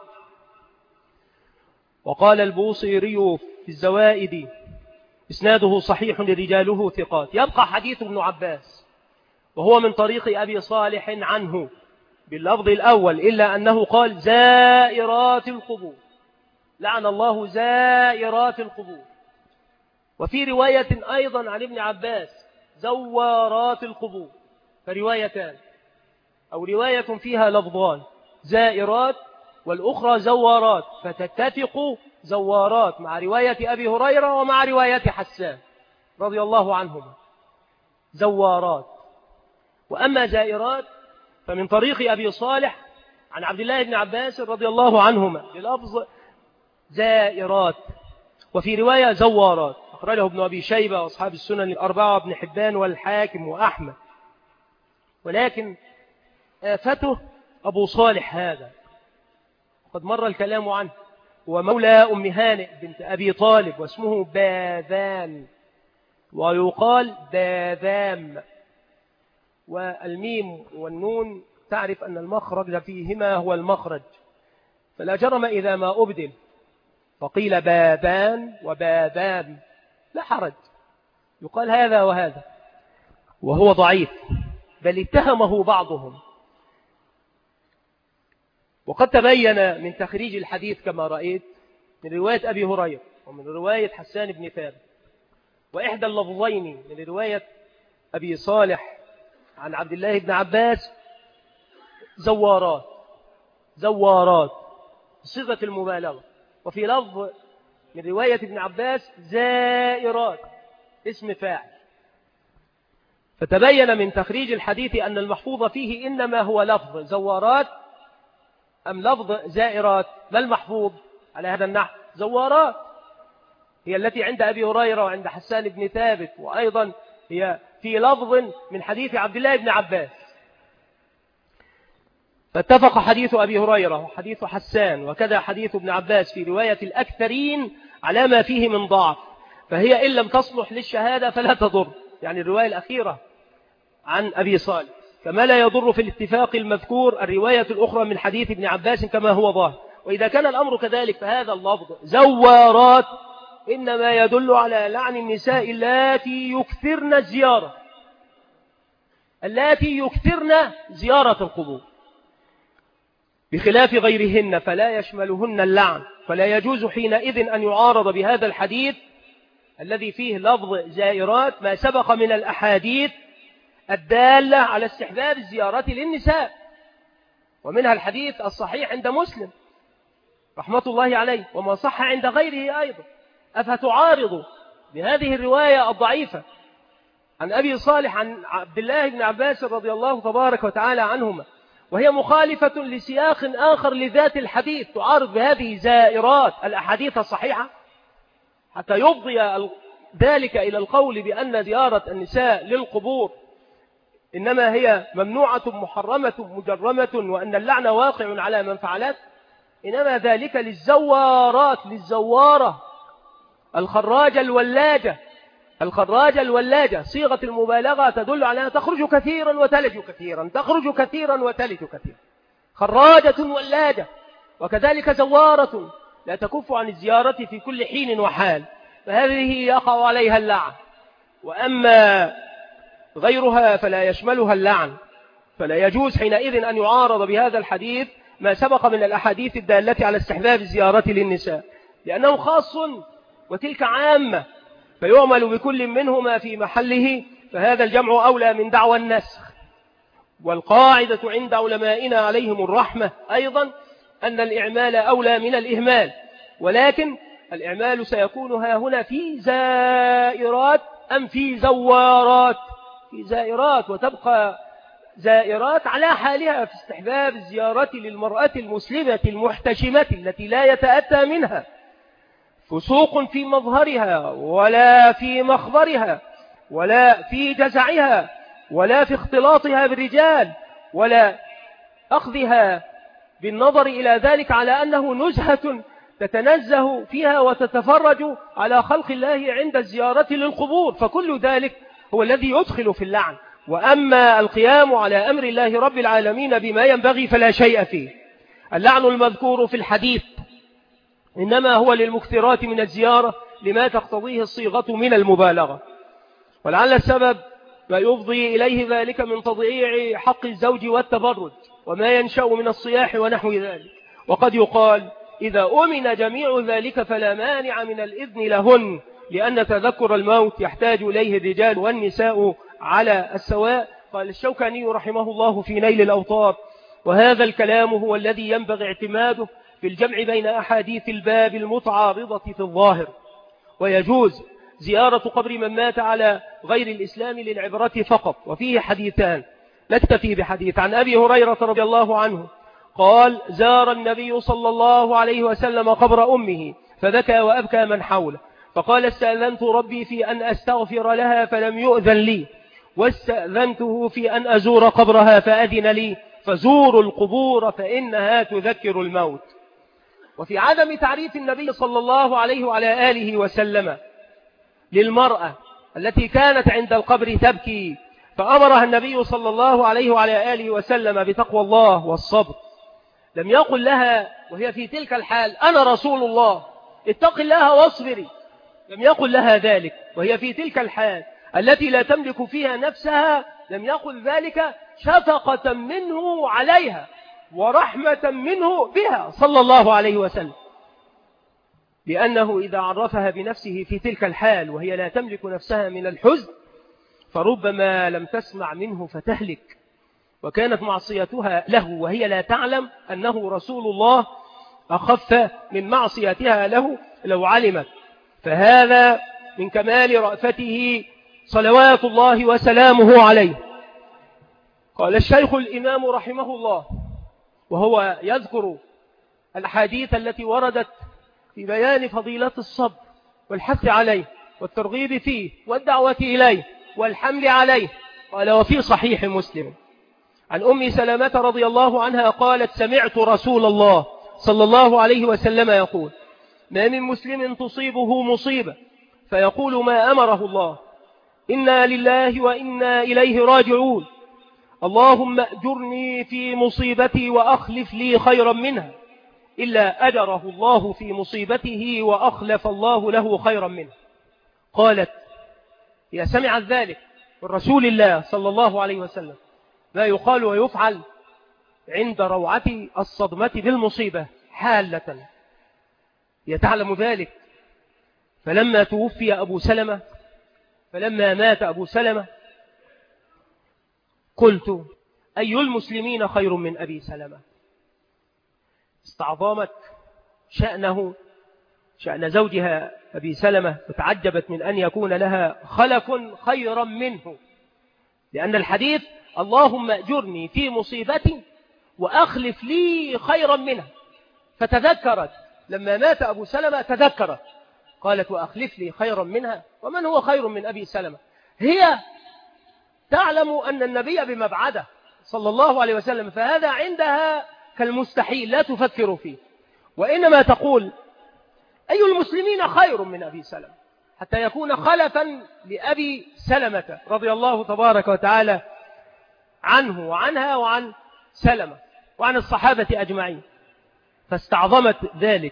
وقال البوصيري في الزوائد إسناده صحيح لرجاله ثقات. يبقى حديث ابن عباس، وهو من طريق أبي صالح عنه باللفظ الأول، إلا أنه قال زائرات القبور، لعن الله زائرات القبور. وفي رواية أيضا عن ابن عباس زوارات القبور، فروايتان، أو رواية فيها لفظان، زائرات والأخرى زوارات، فتتفق زوارات مع رواية أبي هريرة ومع رواية حسان رضي الله عنهما، زوارات. وأما زائرات فمن طريق أبي صالح عن عبد الله بن عباس رضي الله عنهما بلفظ زائرات، وفي رواية زوارات، أخرجه ابن أبي شيبة وأصحاب السنن الأربعة وابن حبان والحاكم وأحمد. ولكن آفته أبو صالح هذا، قد مر الكلام عنه، هو مولى أم هانئ بنت أبي طالب، واسمه باذان، ويقال باذام، والميم والنون تعرف أن المخرج فيهما هو المخرج، فلا جرم إذا ما أبدل فقيل باذان وباذام لا حرج، يقال هذا وهذا، وهو ضعيف، بل اتهمه بعضهم. وقد تبين من تخريج الحديث كما رأيت من رواية أبي هريرة ومن رواية حسان بن ثابت، وإحدى اللفظين من رواية أبي صالح عن عبد الله بن عباس زوارات، زوارات صيغة المبالغة، وفي لفظ من رواية ابن عباس زائرات اسم فاعل. فتبين من تخريج الحديث أن المحفوظ فيه إنما هو لفظ زوارات أم لفظ زائرات. ما المحفوظ على هذا النحو؟ زوارات هي التي عند أبي هريرة وعند حسان بن ثابت، وأيضا هي في لفظ من حديث عبد الله بن عباس. فاتفق حديث أبي هريرة وحديث حسان وكذا حديث ابن عباس في رواية الأكثرين على ما فيه من ضعف، فهي إن لم تصلح للشهادة فلا تضر، يعني الرواية الأخيرة عن أبي صالح، كما لا يضر في الاتفاق المذكور الرواية الأخرى من حديث ابن عباس كما هو ظاهر. وإذا كان الأمر كذلك فهذا اللفظ زوارات إنما يدل على لعن النساء اللاتي يكثرن الزيارة، اللاتي يكثرن زيارة القبور، بخلاف غيرهن فلا يشملهن اللعن، فلا يجوز حينئذ أن يعارض بهذا الحديث الذي فيه لفظ زائرات ما سبق من الأحاديث الدالة على استحباب الزيارة للنساء، ومنها الحديث الصحيح عند مسلم رحمة الله عليه وما صح عند غيره أيضا. أفتعارض بهذه الرواية الضعيفة عن أبي صالح عن عبد الله بن عباس رضي الله تبارك وتعالى عنهما، وهي مخالفة لسياق آخر لذات الحديث، تعارض بهذه زائرات الأحاديث الصحيحة حتى يفضي ذلك إلى القول بأن زيارة النساء للقبور إنما هي ممنوعة محرمة مجرمة وأن اللعن واقع على من فعلت، إنما ذلك للزوارات، للزوارة الخراجة الولاجة. الخراجة الولاجة صيغة المبالغة تدل على أنها تخرج كثيرا وتلج كثيرا، تخرج كثيرا وتلج كثيرا، خراجة ولاجة. وكذلك زوارة لا تكف عن الزيارة في كل حين وحال، فهذه يقع عليها اللعن. وأما غيرها فلا يشملها اللعن، فلا يجوز حينئذ أن يعارض بهذا الحديث ما سبق من الأحاديث الدالة على استحباب الزيارة للنساء، لأنه خاص وتلك عامة، فيعمل بكل منهما في محله، فهذا الجمع أولى من دعوى النسخ. والقاعدة عند علمائنا عليهم الرحمة أيضا أن الإعمال أولى من الإهمال، ولكن الإعمال سيكون ها هنا في زائرات أم في زوارات؟ في زائرات، وتبقى زائرات على حالها في استحباب الزيارة للمرأة المسلمة المحتشمة التي لا يتأتى منها فسوق في مظهرها ولا في مخبرها ولا في جزعها ولا في اختلاطها بالرجال ولا أخذها بالنظر إلى ذلك على أنه نزهة تتنزه فيها وتتفرج على خلق الله عند الزيارة للقبور، فكل ذلك هو الذي يدخل في اللعن. وأما القيام على أمر الله رب العالمين بما ينبغي فلا شيء فيه. اللعن المذكور في الحديث إنما هو للمكثرات من الزيارة لما تقتضيه الصيغة من المبالغة، ولعل السبب ما يفضي إليه ذلك من تضييع حق الزوج والتبرج وما ينشأ من الصياح ونحو ذلك. وقد يقال إذا أمن جميع ذلك فلا مانع من الإذن لهن، لأن تذكر الموت يحتاج إليه الرجال والنساء على السواء. قال الشوكاني رحمه الله في نيل الأوطار: وهذا الكلام هو الذي ينبغي اعتماده في الجمع بين أحاديث الباب المتعارضة في الظاهر. ويجوز زيارة قبر من مات على غير الإسلام للعبرة فقط، وفيه حديثان نكتفي بحديث عن أبي هريرة رضي الله عنه قال: زار النبي صلى الله عليه وسلم قبر أمه فبكى وأبكى من حوله، فقال: استأذنت ربي في أن أستغفر لها فلم يؤذن لي، واستأذنته في أن أزور قبرها فأذن لي، فزوروا القبور فإنها تذكر الموت. وفي عدم تعريف النبي صلى الله عليه وعلى آله وسلم للمرأة التي كانت عند القبر تبكي فأمرها النبي صلى الله عليه وعلى آله وسلم بتقوى الله والصبر، لم يقل لها وهي في تلك الحال: أنا رسول الله اتق الله واصبري، لم يقل لها ذلك وهي في تلك الحال التي لا تملك فيها نفسها، لم يقل ذلك شفقة منه عليها ورحمة منه بها صلى الله عليه وسلم، لأنه إذا عرفها بنفسه في تلك الحال وهي لا تملك نفسها من الحزن فربما لم تسمع منه فتهلك، وكانت معصيتها له وهي لا تعلم أنه رسول الله أخف من معصيتها له لو علمت. فهذا من كمال رأفته صلوات الله وسلامه عليه. قال الشيخ الإمام رحمه الله وهو يذكر الأحاديث التي وردت في بيان فضيلة الصبر والحث عليه والترغيب فيه والدعوة إليه والحمل عليه. قال وفي صحيح مسلم عن أم سلمة رضي الله عنها قالت سمعت رسول الله صلى الله عليه وسلم يقول ما من مسلم تصيبه مصيبة فيقول ما أمره الله إنا لله وإنا إليه راجعون اللهم أجرني في مصيبتي وأخلف لي خيرا منها إلا أجره الله في مصيبته وأخلف الله له خيرا منها. قالت يا سمعت ذلك من رسول الله صلى الله عليه وسلم ما يقال ويفعل عند روعة الصدمة بالمصيبة حالة يتعلم ذلك. فلما توفي أبو سلمة فلما مات أبو سلمة قلت أي المسلمين خير من أبي سلمة. استعظمت شأنه شأن زوجها أبي سلمة وتعجبت من أن يكون لها خلف خيرا منه لأن الحديث اللهم أجرني في مصيبتي وأخلف لي خيرا منها. فتذكرت لما مات أبو سلمة تذكرت قالت وأخلف لي خيرا منها ومن هو خير من أبي سلمة. هي تعلم أن النبي بمبعده صلى الله عليه وسلم فهذا عندها كالمستحيل لا تفكر فيه وإنما تقول أي المسلمين خير من أبي سلمة حتى يكون خلفا لأبي سلمة رضي الله تبارك وتعالى عنه وعنها وعن سلمة وعن الصحابة أجمعين. فاستعظمت ذلك.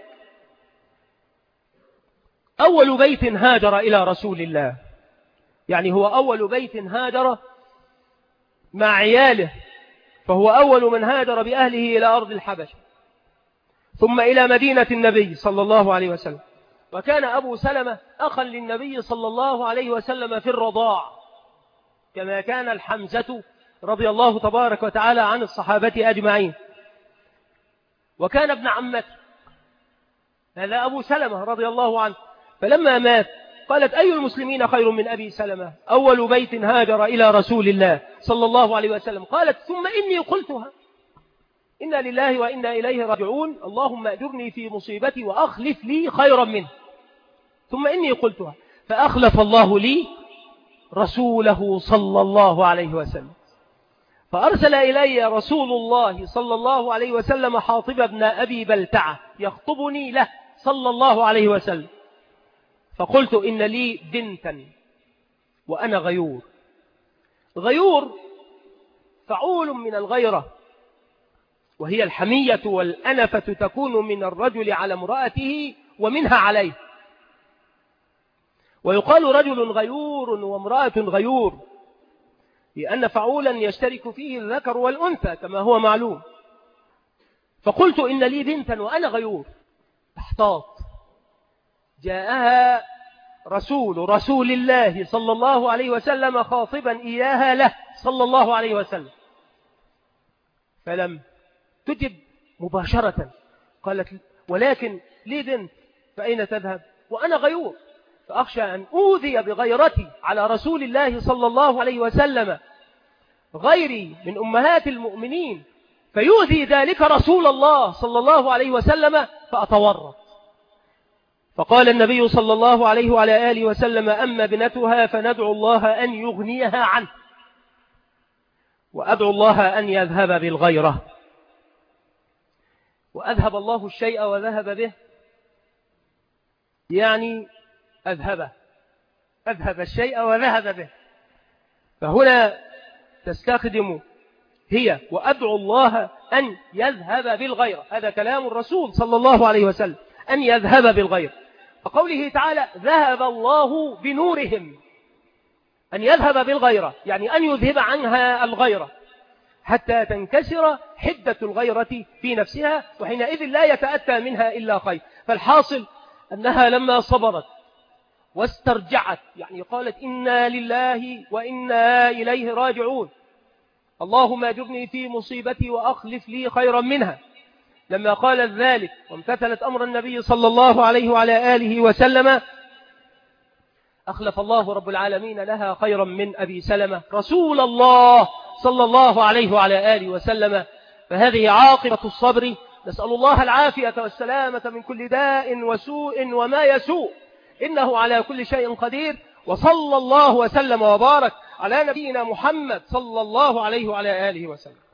أول بيت هاجر إلى رسول الله يعني هو أول بيت هاجر مع عياله فهو أول من هاجر بأهله إلى أرض الحبشة ثم إلى مدينة النبي صلى الله عليه وسلم. وكان أبو سلمة أخا للنبي صلى الله عليه وسلم في الرضاع كما كان الحمزة رضي الله تبارك وتعالى عن الصحابة أجمعين. وكان ابن عمته هذا أبو سلمة رضي الله عنه. فلما مات قالت أي المسلمين خير من أبي سلمة أول بيت هاجر إلى رسول الله صلى الله عليه وسلم. قالت ثم إني قلتها إنا لله وإنا إليه راجعون اللهم أجرني في مصيبتي وأخلف لي خيرا منه ثم إني قلتها فأخلف الله لي رسوله صلى الله عليه وسلم. فأرسل إلي رسول الله صلى الله عليه وسلم حاطب بن أبي بلتعة يخطبني له صلى الله عليه وسلم. فقلت إن لي بنتا وأنا غيور. غيور فعول من الغيرة وهي الحمية والأنفة تكون من الرجل على امرأته ومنها عليه. ويقال رجل غيور وامرأة غيور لأن فعولا يشترك فيه الذكر والأنثى كما هو معلوم. فقلت إن لي بنتا وأنا غيور. احتاط. جاءها رسول الله صلى الله عليه وسلم خاطبا إياها له صلى الله عليه وسلم فلم تجب مباشرة. قالت ولكن لي بنت فأين تذهب وأنا غيور فأخشى أن أوذي بغيرتي على رسول الله صلى الله عليه وسلم غيري من أمهات المؤمنين فيؤذي ذلك رسول الله صلى الله عليه وسلم فأتورط. فقال النبي صلى الله عليه وعلى آله وسلم أما ابنتها فندعو الله أن يغنيها عنه وأدعو الله أن يذهب بالغيرة. وأذهب الله الشيء وذهب به يعني أذهب الشيء وذهب به. فهنا تستخدم هي وأدعو الله أن يذهب بالغيرة. هذا كلام الرسول صلى الله عليه وسلم أن يذهب بالغيرة. وقوله تعالى ذهب الله بنورهم أن يذهب بالغيرة يعني أن يذهب عنها الغيرة حتى تنكسر حدة الغيرة في نفسها وحينئذ لا يتأتى منها إلا خير. فالحاصل أنها لما صبرت واسترجعت يعني قالت إنا لله وإنا إليه راجعون اللهم أجرني في مصيبتي وأخلف لي خيرا منها. لما قالت ذلك وامتثلت أمر النبي صلى الله عليه وعلى آله وسلم أخلف الله رب العالمين لها خيرا من أبي سلمة رسول الله صلى الله عليه وعلى آله وسلم. فهذه عاقبة الصبر. نسأل الله العافية والسلامة من كل داء وسوء وما يسوء إنه على كل شيء قدير. وصلى الله وسلم وبارك على نبينا محمد صلى الله عليه وعلى آله وسلم.